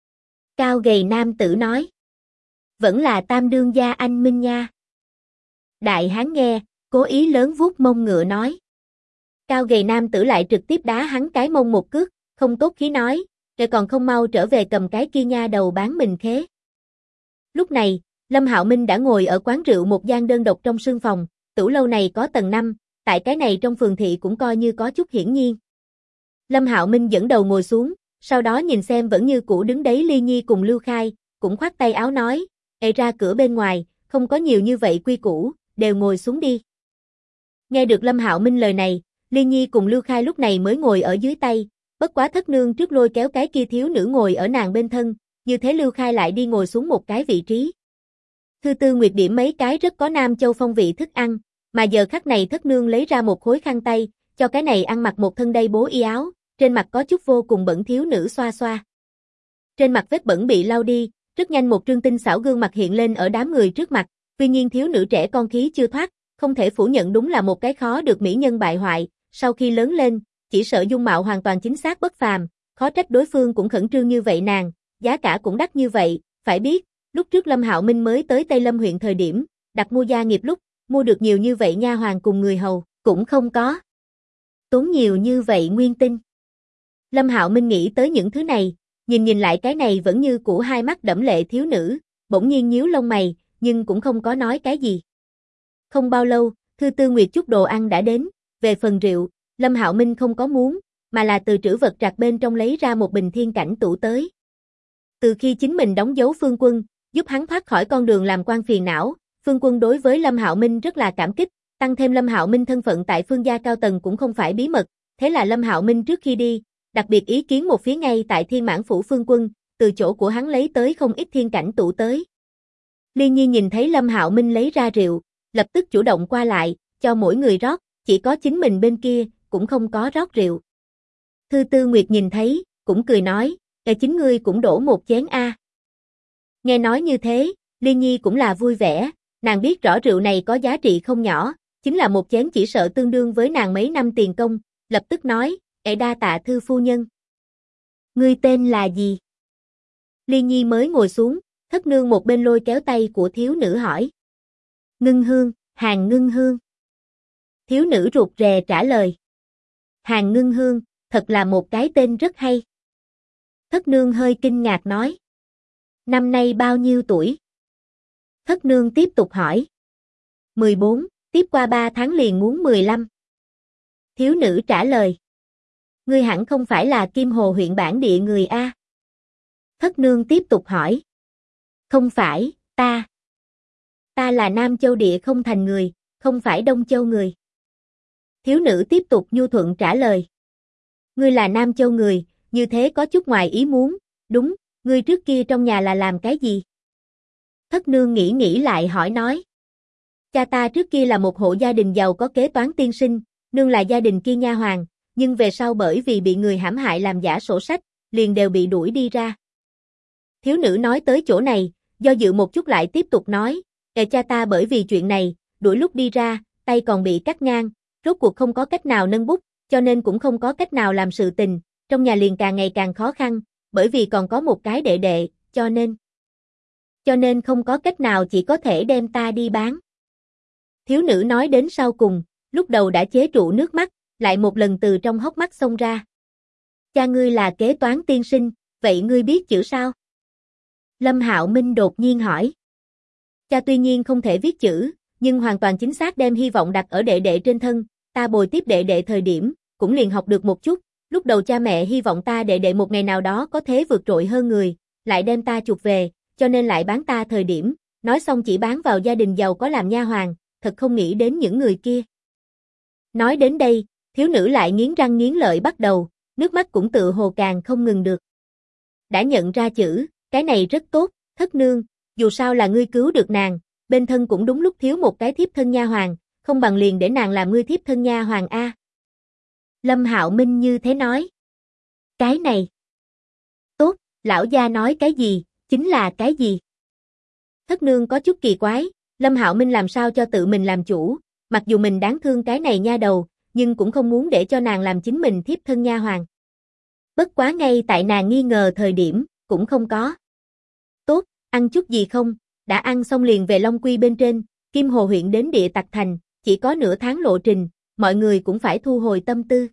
Cao gầy nam tử nói. Vẫn là tam đương gia anh minh nha. Đại hán nghe, cố ý lớn vuốt mông ngựa nói. Cao gầy nam tử lại trực tiếp đá hắn cái mông một cước, không tốt khí nói, rồi còn không mau trở về cầm cái kia nha đầu bán mình khế. Lúc này, Lâm Hạo Minh đã ngồi ở quán rượu một gian đơn độc trong sương phòng, tửu lâu này có tầng 5, tại cái này trong phường thị cũng coi như có chút hiển nhiên. Lâm Hạo Minh dẫn đầu ngồi xuống, sau đó nhìn xem vẫn như cũ đứng đấy Ly Nhi cùng Lưu Khai, cũng khoát tay áo nói, ra cửa bên ngoài, không có nhiều như vậy quy củ, đều ngồi xuống đi. Nghe được Lâm Hạo Minh lời này, Ly Nhi cùng Lưu Khai lúc này mới ngồi ở dưới tay, bất quá thất nương trước lôi kéo cái kia thiếu nữ ngồi ở nàng bên thân, như thế Lưu Khai lại đi ngồi xuống một cái vị trí. Thư Tư Nguyệt điểm mấy cái rất có Nam Châu phong vị thức ăn, mà giờ khắc này thất nương lấy ra một khối khăn tay, cho cái này ăn mặc một thân đầy bố y áo, trên mặt có chút vô cùng bẩn thiếu nữ xoa xoa. Trên mặt vết bẩn bị lau đi, rất nhanh một trương tinh xảo gương mặt hiện lên ở đám người trước mặt, tuy nhiên thiếu nữ trẻ con khí chưa thoát, không thể phủ nhận đúng là một cái khó được mỹ nhân bại hoại, sau khi lớn lên, chỉ sợ dung mạo hoàn toàn chính xác bất phàm, khó trách đối phương cũng khẩn trương như vậy nàng, giá cả cũng đắt như vậy, phải biết, lúc trước Lâm Hạo Minh mới tới Tây Lâm huyện thời điểm, đặt mua gia nghiệp lúc, mua được nhiều như vậy nha hoàn cùng người hầu, cũng không có tốn nhiều như vậy nguyên tinh. Lâm Hạo Minh nghĩ tới những thứ này, nhìn lại cái này vẫn như cũ 2 mắt đẫm lệ thiếu nữ, bỗng nhiên nhíu lông mày, nhưng cũng không có nói cái gì. Không bao lâu, Thư Tư Nguyệt chút đồ ăn đã đến, về phần rượu, Lâm Hạo Minh không có muốn, mà là từ trữ vật trạc bên trong lấy ra một bình thiên cảnh tủ tới. Từ khi chính mình đóng dấu Phương Quân, giúp hắn thoát khỏi con đường làm quan phiền não, Phương Quân đối với Lâm Hạo Minh rất là cảm kích, tăng thêm Lâm Hạo Minh thân phận tại Phương gia cao tầng cũng không phải bí mật, thế là Lâm Hạo Minh trước khi đi, đặc biệt ý kiến một phía ngay tại Thiên Mãn Phủ Phương Quân, từ chỗ của hắn lấy tới không ít thiên cảnh tụ tới. Liên Nhi nhìn thấy Lâm Hạo Minh lấy ra rượu, lập tức chủ động qua lại, cho mỗi người rót, chỉ có chính mình bên kia, cũng không có rót rượu. Thư Tư Nguyệt nhìn thấy, cũng cười nói, chính ngươi cũng đổ một chén a. Nghe nói như thế, Liên Nhi cũng là vui vẻ, nàng biết rõ rượu này có giá trị không nhỏ, chính là một chén chỉ sợ tương đương với nàng mấy năm tiền công, lập tức nói, đa tạ Thư phu nhân. Ngươi tên là gì? Liên Nhi mới ngồi xuống, thất nương một bên lôi kéo tay của thiếu nữ hỏi. Ngưng Hương, Hàn Ngưng Hương. Thiếu nữ rụt rè trả lời. Hàn Ngưng Hương, thật là một cái tên rất hay. Thất nương hơi kinh ngạc nói. Năm nay bao nhiêu tuổi? Thất nương tiếp tục hỏi. 14, tiếp qua 3 tháng liền muốn 15. Thiếu nữ trả lời. Ngươi hẳn không phải là Kim Hồ huyện bản địa người a? Thất nương tiếp tục hỏi. Không phải, ta là Nam Châu địa không thành người, không phải Đông Châu người. Thiếu nữ tiếp tục nhu thuận trả lời. Ngươi là Nam Châu người, như thế có chút ngoài ý muốn, đúng, ngươi trước kia trong nhà là làm cái gì? Thất nương nghĩ lại hỏi nói. Cha ta trước kia là một hộ gia đình giàu có kế toán tiên sinh, nương là gia đình kia nha hoàn, nhưng về sau bởi vì bị người hãm hại làm giả sổ sách, liền đều bị đuổi đi ra. Thiếu nữ nói tới chỗ này, do dự một chút lại tiếp tục nói, cha ta bởi vì chuyện này, đuổi lúc đi ra, tay còn bị cắt ngang, rốt cuộc không có cách nào nâng bút, cho nên cũng không có cách nào làm sự tình, trong nhà liền càng ngày càng khó khăn, bởi vì còn có một cái đệ đệ, cho nên không có cách nào chỉ có thể đem ta đi bán. Thiếu nữ nói đến sau cùng, lúc đầu đã chế trụ nước mắt, lại một lần từ trong hốc mắt xông ra. Cha ngươi là kế toán tiên sinh, vậy ngươi biết chữ sao? Lâm Hạo Minh đột nhiên hỏi. Cha tuy nhiên không thể viết chữ, nhưng hoàn toàn chính xác đem hy vọng đặt ở đệ đệ trên thân, ta bồi tiếp đệ đệ thời điểm, cũng liền học được một chút, lúc đầu cha mẹ hy vọng ta đệ đệ một ngày nào đó có thế vượt trội hơn người, lại đem ta chuộc về, cho nên lại bán ta thời điểm, nói xong chỉ bán vào gia đình giàu có làm nha hoàn, thật không nghĩ đến những người kia. Nói đến đây, thiếu nữ lại nghiến răng nghiến lợi bắt đầu, nước mắt cũng tự hồ càng không ngừng được. Đã nhận ra chữ, cái này rất tốt, thất nương, dù sao là ngươi cứu được nàng, bên thân cũng đúng lúc thiếu một cái thiếp thân nha hoàn, không bằng liền để nàng làm ngươi thiếp thân nha hoàn a. Lâm Hạo Minh như thế nói. Cái này. Tốt, lão gia nói cái gì, chính là cái gì. Thất nương có chút kỳ quái, Lâm Hạo Minh làm sao cho tự mình làm chủ, mặc dù mình đáng thương cái này nha đầu, nhưng cũng không muốn để cho nàng làm chính mình thiếp thân nha hoàn. Bất quá ngay tại nàng nghi ngờ thời điểm, cũng không có. Tốt, ăn chút gì không, đã ăn xong liền về Long Quy bên trên, Kim Hồ huyện đến Địa Tặc Thành, chỉ có nửa tháng lộ trình, mọi người cũng phải thu hồi tâm tư.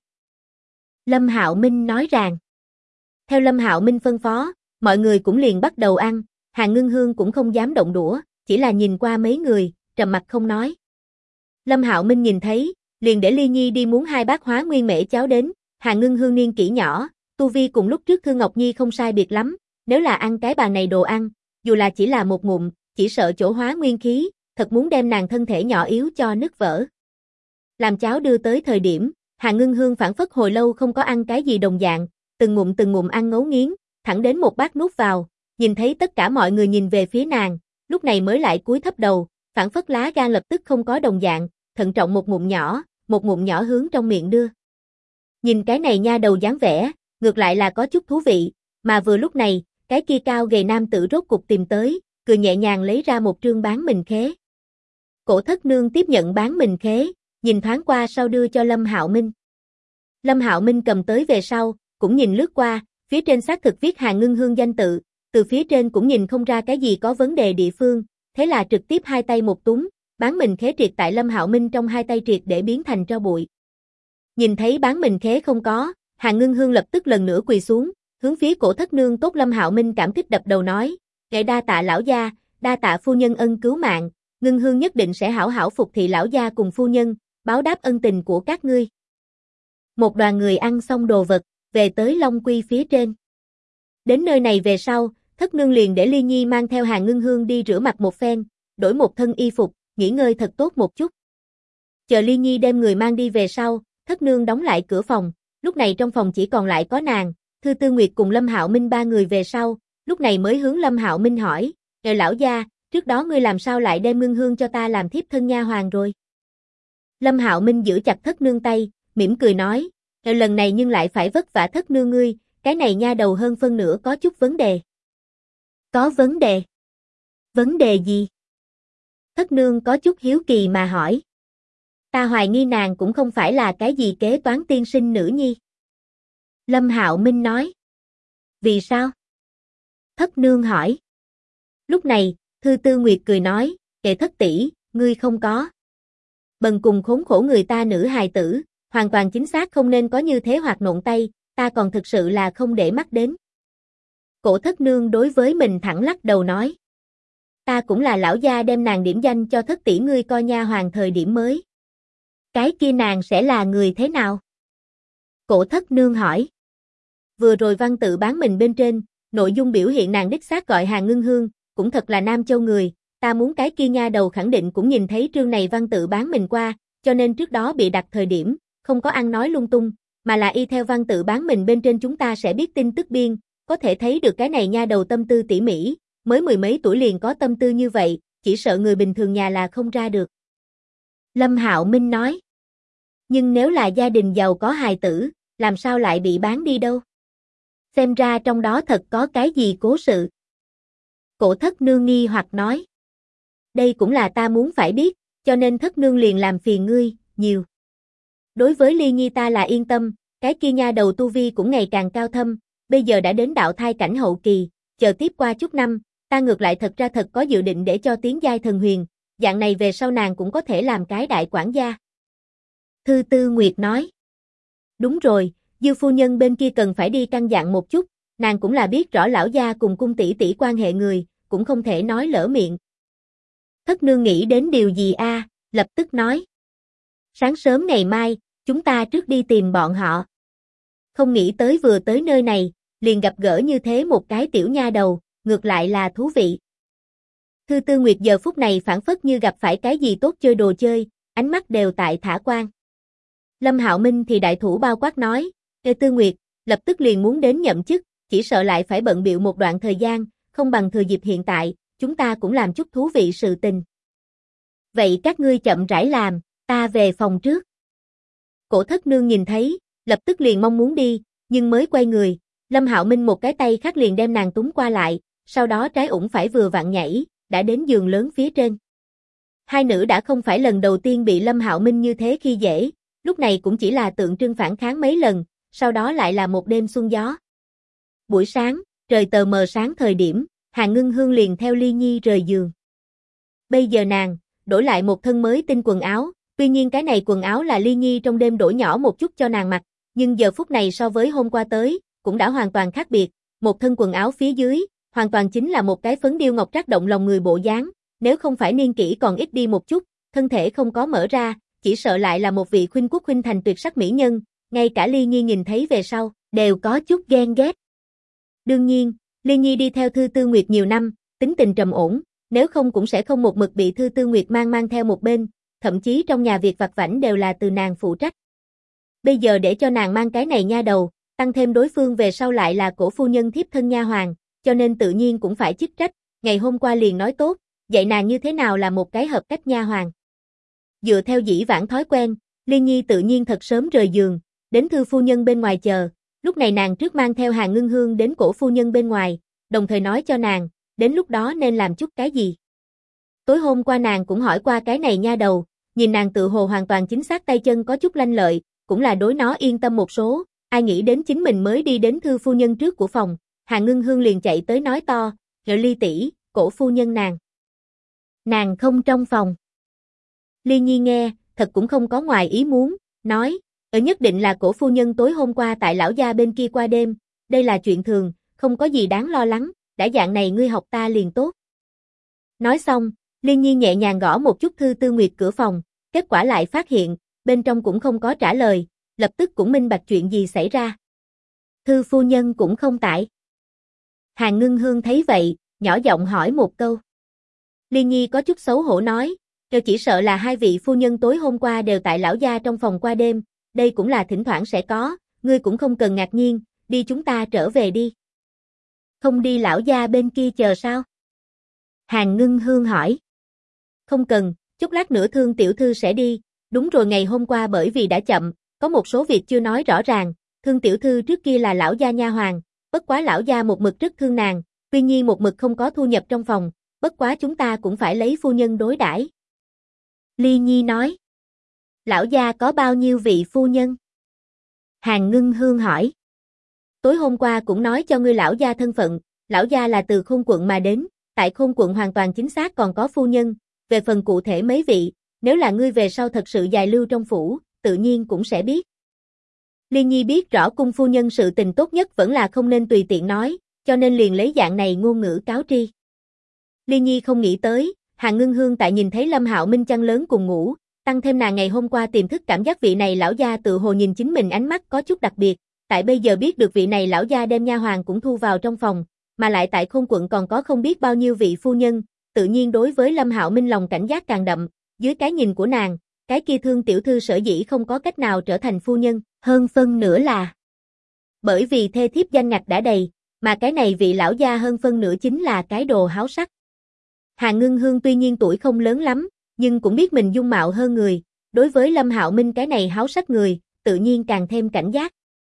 Lâm Hạo Minh nói rằng. Theo Lâm Hạo Minh phân phó, mọi người cũng liền bắt đầu ăn, Hàn Ngưng Hương cũng không dám động đũa, chỉ là nhìn qua mấy người, trầm mặt không nói. Lâm Hạo Minh nhìn thấy, liền để Ly Nhi đi muốn 2 bát hóa nguyên mễ cháo đến, Hàn Ngưng Hương niên kỷ nhỏ, tu vi cùng lúc trước Thư Ngọc Nhi không sai biệt lắm, nếu là ăn cái bàn này đồ ăn, dù là chỉ là một ngụm, chỉ sợ chỗ hóa nguyên khí, thật muốn đem nàng thân thể nhỏ yếu cho nứt vỡ. Làm cháo đưa tới thời điểm, Hàn Ngưng Hương phảng phất hồi lâu không có ăn cái gì đồng dạng, từng ngụm ăn ngấu nghiến, thẳng đến một bát nuốt vào, nhìn thấy tất cả mọi người nhìn về phía nàng, lúc này mới lại cúi thấp đầu, phảng phất lá gan lập tức không có đồng dạng, thận trọng một ngụm nhỏ hướng trong miệng đưa. Nhìn cái này nha đầu dáng vẻ, ngược lại là có chút thú vị, mà vừa lúc này, cái kia cao gầy nam tử rốt cục tìm tới, cười nhẹ nhàng lấy ra một trương bán mình khế. Cổ thất nương tiếp nhận bán mình khế, nhìn thoáng qua sau đưa cho Lâm Hạo Minh. Lâm Hạo Minh cầm tới về sau, cũng nhìn lướt qua, phía trên xác thực viết Hàn Ngưng Hương danh tự, từ phía trên cũng nhìn không ra cái gì có vấn đề địa phương, thế là trực tiếp hai tay một túm, bán mình khế triệt tại Lâm Hạo Minh trong hai tay triệt để biến thành tro bụi. Nhìn thấy bán mình khế không có, Hàn Ngưng Hương lập tức lần nữa quỳ xuống, hướng phía cổ thất nương tốt Lâm Hạo Minh cảm kích đập đầu nói, "Ngài đa tạ lão gia, đa tạ phu nhân ân cứu mạng, Ngưng Hương nhất định sẽ hảo hảo phục thị lão gia cùng phu nhân, báo đáp ân tình của các ngươi." Một đoàn người ăn xong đồ vật, về tới Long Quy phía trên. Đến nơi này về sau, thất nương liền để Ly Nhi mang theo Hàn Ngưng Hương đi rửa mặt một phen, đổi một thân y phục, nghỉ ngơi thật tốt một chút. Chờ Ly Nhi đem người mang đi về sau, thất nương đóng lại cửa phòng, lúc này trong phòng chỉ còn lại có nàng, Thư Tư Nguyệt cùng Lâm Hạo Minh ba người về sau, lúc này mới hướng Lâm Hạo Minh hỏi, lão gia, trước đó ngươi làm sao lại đem Ngưng Hương cho ta làm thiếp thân nha hoàn rồi? Lâm Hạo Minh giữ chặt Thất Nương tay, mỉm cười nói, lần này nhưng lại phải vất vả Thất Nương ngươi, cái này nha đầu hơn phân nửa có chút vấn đề. Có vấn đề? Vấn đề gì? Thất Nương có chút hiếu kỳ mà hỏi. Ta hoài nghi nàng cũng không phải là cái gì kế toán tiên sinh nữ nhi. Lâm Hạo Minh nói. Vì sao? Thất Nương hỏi. Lúc này, Thư Tư Nguyệt cười nói, kệ Thất tỷ, ngươi không có. Bần cùng khốn khổ người ta nữ hài tử, hoàn toàn chính xác không nên có như thế hoạt nộn tay, ta còn thực sự là không để mắt đến. Cổ Thất Nương đối với mình thẳng lắc đầu nói. Ta cũng là lão gia đem nàng điểm danh cho Thất tỷ ngươi coi nha hoàn thời điểm mới. Cái kia nàng sẽ là người thế nào? Cổ Thất Nương hỏi. Vừa rồi văn tự bán mình bên trên, nội dung biểu hiện nàng đích xác gọi Hàn Ngưng Hương, cũng thật là Nam Châu người, ta muốn cái kia nha đầu khẳng định cũng nhìn thấy trương này văn tự bán mình qua, cho nên trước đó bị đặt thời điểm, không có ăn nói lung tung, mà là y theo văn tự bán mình bên trên chúng ta sẽ biết tin tức biên, có thể thấy được cái này nha đầu tâm tư tỉ mỉ, mới mười mấy tuổi liền có tâm tư như vậy, chỉ sợ người bình thường nhà là không ra được. Lâm Hạo Minh nói. Nhưng nếu là gia đình giàu có hài tử, làm sao lại bị bán đi đâu? Xem ra trong đó thật có cái gì cố sự. Cổ Thất Nương nghi hoặc nói. Đây cũng là ta muốn phải biết, cho nên Thất Nương liền làm phiền ngươi, nhiều. Đối với Ly Nhi ta là yên tâm, cái kia nha đầu tu vi cũng ngày càng cao thâm, bây giờ đã đến đạo thai cảnh hậu kỳ, chờ tiếp qua chút năm, ta ngược lại thật ra thật có dự định để cho tiến giai thần huyền, dạng này về sau nàng cũng có thể làm cái đại quản gia. Thư Tư Nguyệt nói. Đúng rồi, Dư phu nhân bên kia cần phải đi căn dặn một chút, nàng cũng là biết rõ lão gia cùng cung tỷ tỷ quan hệ người, cũng không thể nói lỡ miệng. Thất Nương nghĩ đến điều gì a, lập tức nói. Sáng sớm ngày mai, chúng ta trước đi tìm bọn họ. Không nghĩ tới vừa tới nơi này, liền gặp gỡ như thế một cái tiểu nha đầu, ngược lại là thú vị. Thư Tư Nguyệt giờ phút này phảng phất như gặp phải cái gì tốt chơi đồ chơi, ánh mắt đều tại thả quan. Lâm Hạo Minh thì đại thủ bao quát nói, Tư Nguyệt, lập tức liền muốn đến nhậm chức, chỉ sợ lại phải bận bịu một đoạn thời gian, không bằng thừa dịp hiện tại, chúng ta cũng làm chút thú vị sự tình. Vậy các ngươi chậm rãi làm, ta về phòng trước. Cổ Thất Nương nhìn thấy, lập tức liền mong muốn đi, nhưng mới quay người, Lâm Hạo Minh một cái tay khác liền đem nàng túm qua lại, sau đó trái ủng phải vừa vặn nhảy, đã đến giường lớn phía trên. Hai nữ đã không phải lần đầu tiên bị Lâm Hạo Minh như thế khi dễ, lúc này cũng chỉ là tượng trưng phản kháng mấy lần, sau đó lại là một đêm xuân gió. Buổi sáng, trời tờ mờ sáng thời điểm, Hàn Ngưng Hương liền theo Ly Nhi rời giường. Bây giờ nàng, đổi lại một thân mới tinh quần áo, tuy nhiên cái này quần áo là Ly Nhi trong đêm đổi nhỏ một chút cho nàng mặc, nhưng giờ phút này so với hôm qua tới, cũng đã hoàn toàn khác biệt, một thân quần áo phía dưới, hoàn toàn chính là một cái phấn điêu ngọc trác động lòng người bộ dáng, nếu không phải niên kỷ còn ít đi một chút, thân thể không có mở ra, chỉ sợ lại là một vị khuynh quốc khuynh thành tuyệt sắc mỹ nhân, ngay cả Ly Nhi nhìn thấy về sau, đều có chút ghen ghét. Đương nhiên, Ly Nhi đi theo Thư Tư Nguyệt nhiều năm, tính tình trầm ổn, nếu không cũng sẽ không một mực bị Thư Tư Nguyệt mang theo một bên, thậm chí trong nhà việc vặt vãnh đều là từ nàng phụ trách. Bây giờ để cho nàng mang cái này nha đầu, tăng thêm đối phương về sau lại là cổ phu nhân thiếp thân nha hoàn, cho nên tự nhiên cũng phải chức trách, ngày hôm qua liền nói tốt, dạy nàng như thế nào là một cái hợp cách nha hoàn. Dựa theo dĩ vãng thói quen, Liên Nhi tự nhiên thật sớm rời giường, đến Thư phu nhân bên ngoài chờ, lúc này nàng trước mang theo Hàn Ngưng Hương đến cổ phu nhân bên ngoài, đồng thời nói cho nàng, đến lúc đó nên làm chút cái gì. Tối hôm qua nàng cũng hỏi qua cái này nha đầu, nhìn nàng tự hồ hoàn toàn chính xác tay chân có chút lanh lợi, cũng là đối nó yên tâm một số, ai nghĩ đến chính mình mới đi đến Thư phu nhân trước của phòng, Hàn Ngưng Hương liền chạy tới nói to, Ly tỷ, cổ phu nhân nàng không trong phòng. Ly Nhi nghe, thật cũng không có ngoài ý muốn, nói, nhất định là cổ phu nhân tối hôm qua tại lão gia bên kia qua đêm, đây là chuyện thường, không có gì đáng lo lắng, đã dạng này ngươi học ta liền tốt. Nói xong, Liên Nhi nhẹ nhàng gõ một chút Thư Tư Nguyệt cửa phòng, kết quả lại phát hiện, bên trong cũng không có trả lời, lập tức cũng minh bạch chuyện gì xảy ra. Thư phu nhân cũng không tại. Hàn Ngưng Hương thấy vậy, nhỏ giọng hỏi một câu. Liên Nhi có chút xấu hổ nói, chỉ sợ là hai vị phu nhân tối hôm qua đều tại lão gia trong phòng qua đêm, đây cũng là thỉnh thoảng sẽ có, ngươi cũng không cần ngạc nhiên, đi chúng ta trở về đi. Không đi lão gia bên kia chờ sao? Hàn Ngưng Hương hỏi. Không cần, chút lát nữa Thương tiểu thư sẽ đi, đúng rồi ngày hôm qua bởi vì đã chậm, có một số việc chưa nói rõ ràng, Thương tiểu thư trước kia là lão gia nha hoàn, bất quá lão gia một mực rất thương nàng, tuy nhiên một mực không có thu nhập trong phòng, bất quá chúng ta cũng phải lấy phu nhân đối đãi. Ly Nhi nói. Lão gia có bao nhiêu vị phu nhân? Hàn Ngưng Hương hỏi. Tối hôm qua cũng nói cho ngươi lão gia thân phận, lão gia là từ Khôn quận mà đến, tại Khôn quận hoàn toàn chính xác còn có phu nhân, về phần cụ thể mấy vị, nếu là ngươi về sau thật sự dài lưu trong phủ, tự nhiên cũng sẽ biết. Liên Nhi biết rõ cung phu nhân sự tình tốt nhất vẫn là không nên tùy tiện nói, cho nên liền lấy dạng này ngôn ngữ cáo tri. Liên Nhi không nghĩ tới, Hàn Ngưng Hương tại nhìn thấy Lâm Hạo Minh chăn lớn cùng ngủ, tăng thêm nàng ngày hôm qua tiềm thức cảm giác vị này lão gia tự hồ nhìn chính mình ánh mắt có chút đặc biệt, tại bây giờ biết được vị này lão gia đem nha hoàn cũng thu vào trong phòng, mà lại tại Khôn quận còn có không biết bao nhiêu vị phu nhân, tự nhiên đối với Lâm Hạo Minh lòng cảnh giác càng đậm, dưới cái nhìn của nàng, cái kia Thương tiểu thư sở dĩ không có cách nào trở thành phu nhân, hơn phân nửa là bởi vì thê thiếp danh ngạch đã đầy, mà cái này vị lão gia hơn phân nửa chính là cái đồ háo sắc. Hàn Ngưng Hương tuy nhiên tuổi không lớn lắm, nhưng cũng biết mình dung mạo hơn người, đối với Lâm Hạo Minh cái này háo sắc người, tự nhiên càng thêm cảnh giác.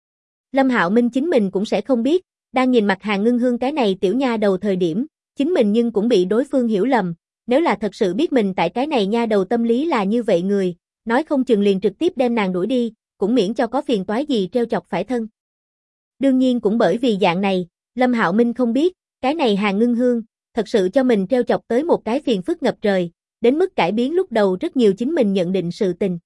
Lâm Hạo Minh chính mình cũng sẽ không biết, đang nhìn mặt Hàn Ngưng Hương cái này tiểu nha đầu thời điểm, chính mình nhưng cũng bị đối phương hiểu lầm, nếu là thật sự biết mình tại cái này nha đầu tâm lý là như vậy người, nói không chừng liền trực tiếp đem nàng đuổi đi, cũng miễn cho có phiền toái gì treo chọc phải thân. Đương nhiên cũng bởi vì dạng này, Lâm Hạo Minh không biết, cái này Hàn Ngưng Hương, thật sự cho mình treo chọc tới một cái phiền phức ngập trời, đến mức cải biến lúc đầu rất nhiều chính mình nhận định sự tình.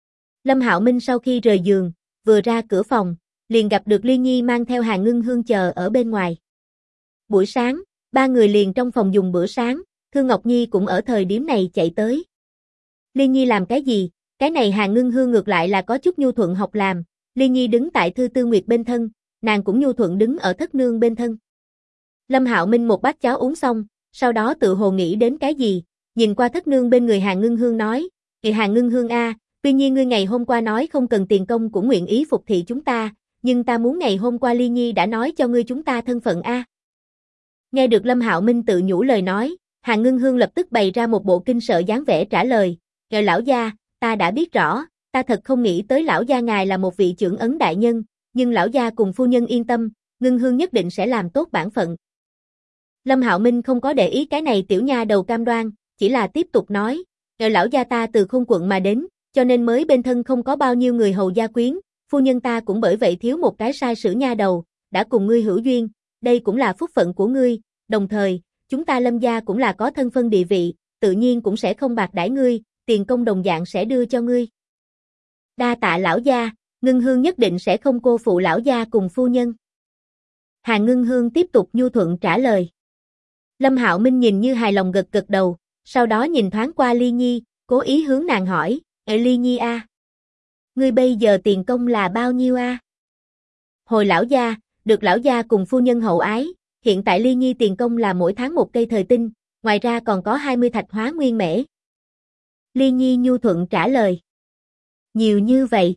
Lâm Hạo Minh sau khi rời giường, vừa ra cửa phòng, liền gặp được Liên Nhi mang theo Hàn Ngưng Hương chờ ở bên ngoài. Buổi sáng, ba người liền trong phòng dùng bữa sáng, Thương Ngọc Nhi cũng ở thời điểm này chạy tới. Liên Nhi làm cái gì? Cái này Hàn Ngưng Hương ngược lại là có chút nhu thuận học làm, Liên Nhi đứng tại Thư Tư Nguyệt bên thân, nàng cũng nhu thuận đứng ở Thất Nương bên thân. Lâm Hạo Minh một bát cháo uống xong, sau đó tự hồ nghĩ đến cái gì, nhìn qua Thất Nương bên người Hàn Ngưng Hương nói, Hàn Ngưng Hương a, tuy nhiên ngươi ngày hôm qua nói không cần tiền công cũng nguyện ý phục thị chúng ta, nhưng ta muốn ngày hôm qua Liên Nhi đã nói cho ngươi chúng ta thân phận a. Nghe được Lâm Hạo Minh tự nhủ lời nói, Hàn Ngưng Hương lập tức bày ra một bộ kinh sợ dáng vẻ trả lời, lão gia, ta đã biết rõ, ta thật không nghĩ tới lão gia ngài là một vị trưởng ấn đại nhân, nhưng lão gia cùng phu nhân yên tâm, Ngưng Hương nhất định sẽ làm tốt bản phận. Lâm Hạo Minh không có để ý cái này tiểu nha đầu cam đoan, chỉ là tiếp tục nói, lão gia ta từ Khôn quận mà đến, cho nên mới bên thân không có bao nhiêu người hầu gia quyến, phu nhân ta cũng bởi vậy thiếu một cái sai sử nha đầu, đã cùng ngươi hữu duyên, đây cũng là phúc phận của ngươi, đồng thời, chúng ta Lâm gia cũng là có thân phân địa vị, tự nhiên cũng sẽ không bạc đãi ngươi, tiền công đồng dạng sẽ đưa cho ngươi. Đa tạ lão gia, Ngưng Hương nhất định sẽ không cô phụ lão gia cùng phu nhân. Hàn Ngưng Hương tiếp tục nhu thuận trả lời. Lâm Hạo Minh nhìn như hài lòng gật gật đầu, sau đó nhìn thoáng qua Ly Nhi, cố ý hướng nàng hỏi, Ly Nhi a, ngươi bây giờ tiền công là bao nhiêu a? Hồi lão gia, được lão gia cùng phu nhân hậu ái, hiện tại Ly Nhi tiền công là mỗi tháng một cây thời tinh, ngoài ra còn có 20 thạch hóa nguyên mễ. Ly Nhi nhu thuận trả lời. Nhiều như vậy.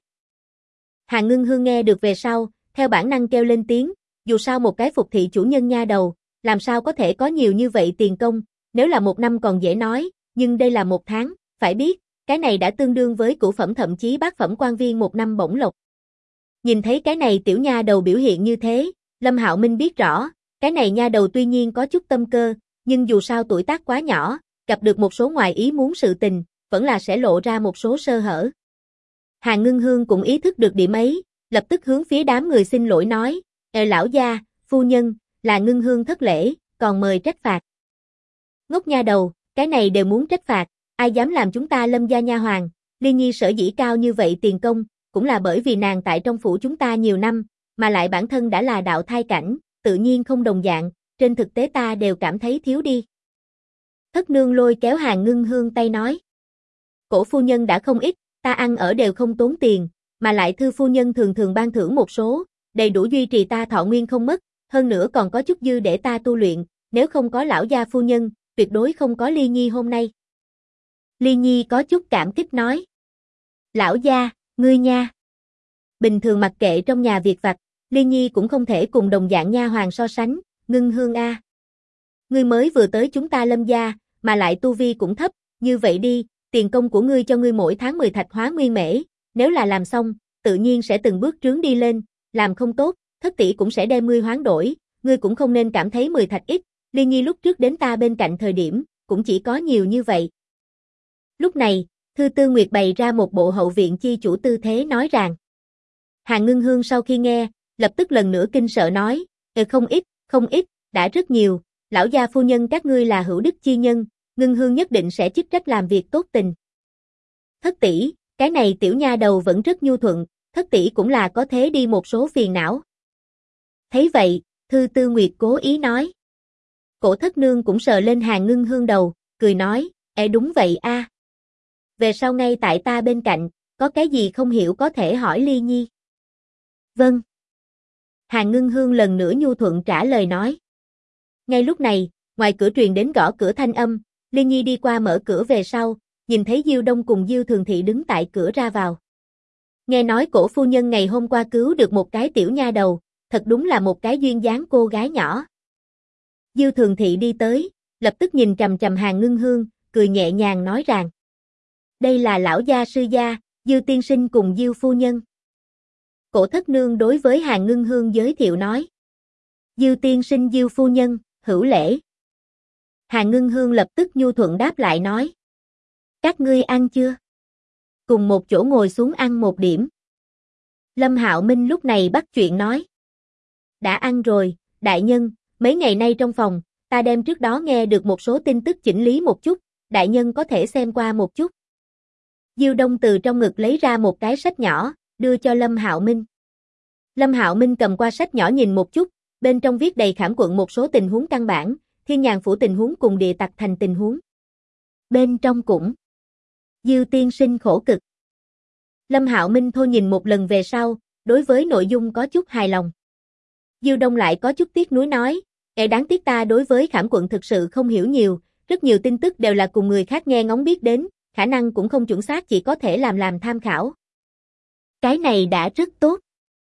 Hàn Ngưng Hương nghe được về sau, theo bản năng kêu lên tiếng, dù sao một cái phục thị chủ nhân nha đầu, làm sao có thể có nhiều như vậy tiền công, nếu là một năm còn dễ nói, nhưng đây là một tháng, phải biết, cái này đã tương đương với cửu phẩm thậm chí bát phẩm quan viên một năm bổng lộc. Nhìn thấy cái này tiểu nha đầu biểu hiện như thế, Lâm Hạo Minh biết rõ, cái này nha đầu tuy nhiên có chút tâm cơ, nhưng dù sao tuổi tác quá nhỏ, gặp được một số ngoài ý muốn sự tình, vẫn là sẽ lộ ra một số sơ hở. Hàn Ngưng Hương cũng ý thức được điểm ấy, lập tức hướng phía đám người xin lỗi nói, lão gia, phu nhân, là Ngưng Hương thất lễ, còn mời trách phạt. Ngốc nha đầu, cái này đều muốn trách phạt, ai dám làm chúng ta Lâm gia nha hoàn, Liên Nhi sở dĩ cao như vậy tiền công, cũng là bởi vì nàng tại trong phủ chúng ta nhiều năm, mà lại bản thân đã là đạo thai cảnh, tự nhiên không đồng dạng, trên thực tế ta đều cảm thấy thiếu đi. Thất nương lôi kéo Hàn Ngưng Hương tay nói. Cổ phu nhân đã không ít, ta ăn ở đều không tốn tiền, mà lại thư phu nhân thường thường ban thưởng một số, đầy đủ duy trì ta thọ nguyên không mất, hơn nữa còn có chút dư để ta tu luyện, nếu không có lão gia phu nhân, tuyệt đối không có Ly Nhi hôm nay. Ly Nhi có chút cảm kích nói. Lão gia, ngươi nha. bình thường mặc kệ trong nhà việc vặt, Liên Nhi cũng không thể cùng đồng dạng nha hoàn so sánh, Ngưng Hương a. Ngươi mới vừa tới chúng ta Lâm gia, mà lại tu vi cũng thấp, như vậy đi, tiền công của ngươi cho ngươi mỗi tháng 10 thạch hóa nguyên mễ, nếu là làm xong, tự nhiên sẽ từng bước trướng đi lên, làm không tốt, thất tỷ cũng sẽ đem ngươi hoán đổi, ngươi cũng không nên cảm thấy 10 thạch ít, Liên Nhi lúc trước đến ta bên cạnh thời điểm, cũng chỉ có nhiều như vậy. Lúc này, Thư Tư Nguyệt bày ra một bộ hậu viện chi chủ tư thế nói rằng. Hàn Ngưng Hương sau khi nghe, lập tức lần nữa kinh sợ nói, không ít, đã rất nhiều, lão gia phu nhân các ngươi là hữu đức chi nhân, Ngưng Hương nhất định sẽ chức trách làm việc tốt tình. Thất tỷ, cái này tiểu nha đầu vẫn rất nhu thuận, thất tỷ cũng là có thế đi một số phiền não. Thấy vậy, Thư Tư Nguyệt cố ý nói. Cổ thất nương cũng sờ lên Hàn Ngưng Hương đầu, cười nói, đúng vậy a. Về sau ngay tại ta bên cạnh, có cái gì không hiểu có thể hỏi Ly Nhi. Vâng. Hàn Ngưng Hương lần nữa nhu thuận trả lời nói. Ngay lúc này, ngoài cửa truyền đến gõ cửa thanh âm, Ly Nhi đi qua mở cửa về sau, nhìn thấy Diêu Đông cùng Diêu Thường Thị đứng tại cửa ra vào. Nghe nói cổ phu nhân ngày hôm qua cứu được một cái tiểu nha đầu, thật đúng là một cái duyên dáng cô gái nhỏ. Diêu Thường Thị đi tới, lập tức nhìn trầm trầm Hàn Ngưng Hương, cười nhẹ nhàng nói rằng. Đây là lão gia sư gia, Diêu tiên sinh cùng Diêu phu nhân. Cổ thất nương đối với Hàn Ngưng Hương giới thiệu nói. Diêu tiên sinh Diêu phu nhân, hữu lễ. Hàn Ngưng Hương lập tức nhu thuận đáp lại nói. Các ngươi ăn chưa? Cùng một chỗ ngồi xuống ăn một điểm. Lâm Hạo Minh lúc này bắt chuyện nói. Đã ăn rồi, đại nhân, mấy ngày nay trong phòng, ta đem trước đó nghe được một số tin tức chỉnh lý một chút, đại nhân có thể xem qua một chút. Diêu Đông từ trong ngực lấy ra một cái sách nhỏ, đưa cho Lâm Hạo Minh. Lâm Hạo Minh cầm qua sách nhỏ nhìn một chút, bên trong viết đầy khảm quận một số tình huống căn bản, Thiên Nhàn phủ tình huống cùng Địa Tặc Thành tình huống. Bên trong cũng Diêu tiên sinh khổ cực. Lâm Hạo Minh thôi nhìn một lần về sau, đối với nội dung có chút hài lòng. Diêu Đông lại có chút tiếc nuối nói, đáng tiếc ta đối với khảm quận thực sự không hiểu nhiều, rất nhiều tin tức đều là cùng người khác nghe ngóng biết đến, khả năng cũng không chuẩn xác, chỉ có thể làm tham khảo. Cái này đã rất tốt.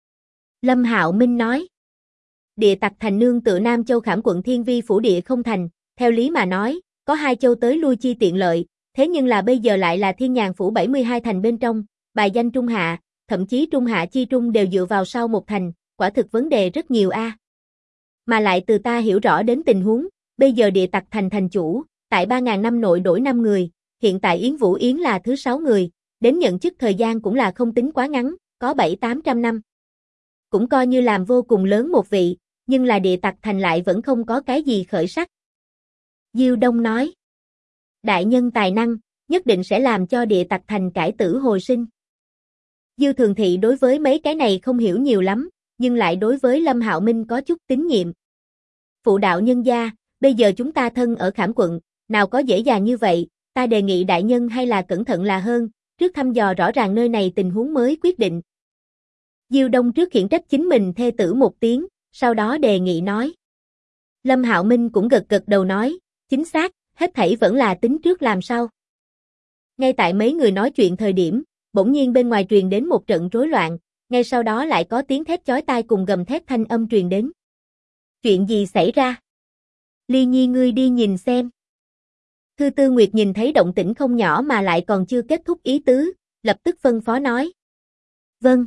Lâm Hạo Minh nói. Địa Tặc Thành nương tựa Nam Châu khảm quận Thiên Vi phủ địa không thành, theo lý mà nói, có hai châu tới lui chi tiện lợi, thế nhưng là bây giờ lại là Thiên Nhàn phủ 72 thành bên trong, bài danh trung hạ, thậm chí trung hạ chi trung đều dựa vào sau một thành, quả thực vấn đề rất nhiều a. Mà lại từ ta hiểu rõ đến tình huống, bây giờ Địa Tặc Thành thành chủ, tại 3.000 năm nội đổi 5 người, hiện tại Yến Vũ Yến là thứ 6 người, đến nhận chức thời gian cũng là không tính quá ngắn, có 700-800 năm. Cũng coi như làm vô cùng lớn một vị, nhưng là Địa Tặc Thành lại vẫn không có cái gì khởi sắc. Diêu Đông nói, đại nhân tài năng, nhất định sẽ làm cho Địa Tặc Thành cải tử hồi sinh. Diêu Thường Thị đối với mấy cái này không hiểu nhiều lắm, nhưng lại đối với Lâm Hạo Minh có chút tín nhiệm. Phụ đạo nhân gia, bây giờ chúng ta thân ở khảm quận, nào có dễ dàng như vậy, ta đề nghị đại nhân hay là cẩn thận là hơn, trước thăm dò rõ ràng nơi này tình huống mới quyết định. Diêu Đông trước khiển trách chính mình thê tử một tiếng, sau đó đề nghị nói. Lâm Hạo Minh cũng gật gật đầu nói, chính xác, hết thảy vẫn là tính trước làm sao. Ngay tại mấy người nói chuyện thời điểm, bỗng nhiên bên ngoài truyền đến một trận rối loạn, ngay sau đó lại có tiếng thét chói tai cùng gầm thét thanh âm truyền đến. Chuyện gì xảy ra? Ly Nhi ngươi đi nhìn xem. Thư Tư Nguyệt nhìn thấy động tĩnh không nhỏ mà lại còn chưa kết thúc ý tứ, lập tức phân phó nói. Vâng.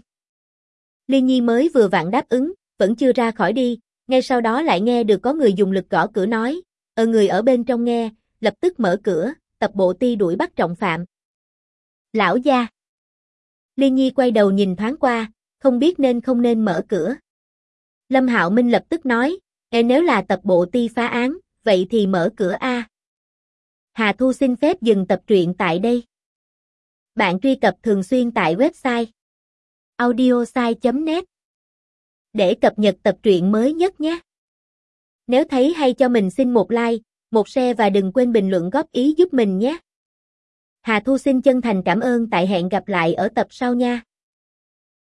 Ly Nhi mới vừa vặn đáp ứng, vẫn chưa ra khỏi đi, ngay sau đó lại nghe được có người dùng lực gõ cửa nói, người ở bên trong nghe, lập tức mở cửa, tập bộ ti đuổi bắt trọng phạm. Lão gia. Ly Nhi quay đầu nhìn thoáng qua, không biết nên không nên mở cửa. Lâm Hạo Minh lập tức nói, nếu là tập bộ ti phá án, vậy thì mở cửa a. Hà Thu xin phép dừng tập truyện tại đây. Bạn truy cập thường xuyên tại website audiosai.net để cập nhật tập truyện mới nhất nhé. Nếu thấy hay cho mình xin một like, một share và đừng quên bình luận góp ý giúp mình nhé. Hà Thu xin chân thành cảm ơn, tại hẹn gặp lại ở tập sau nha.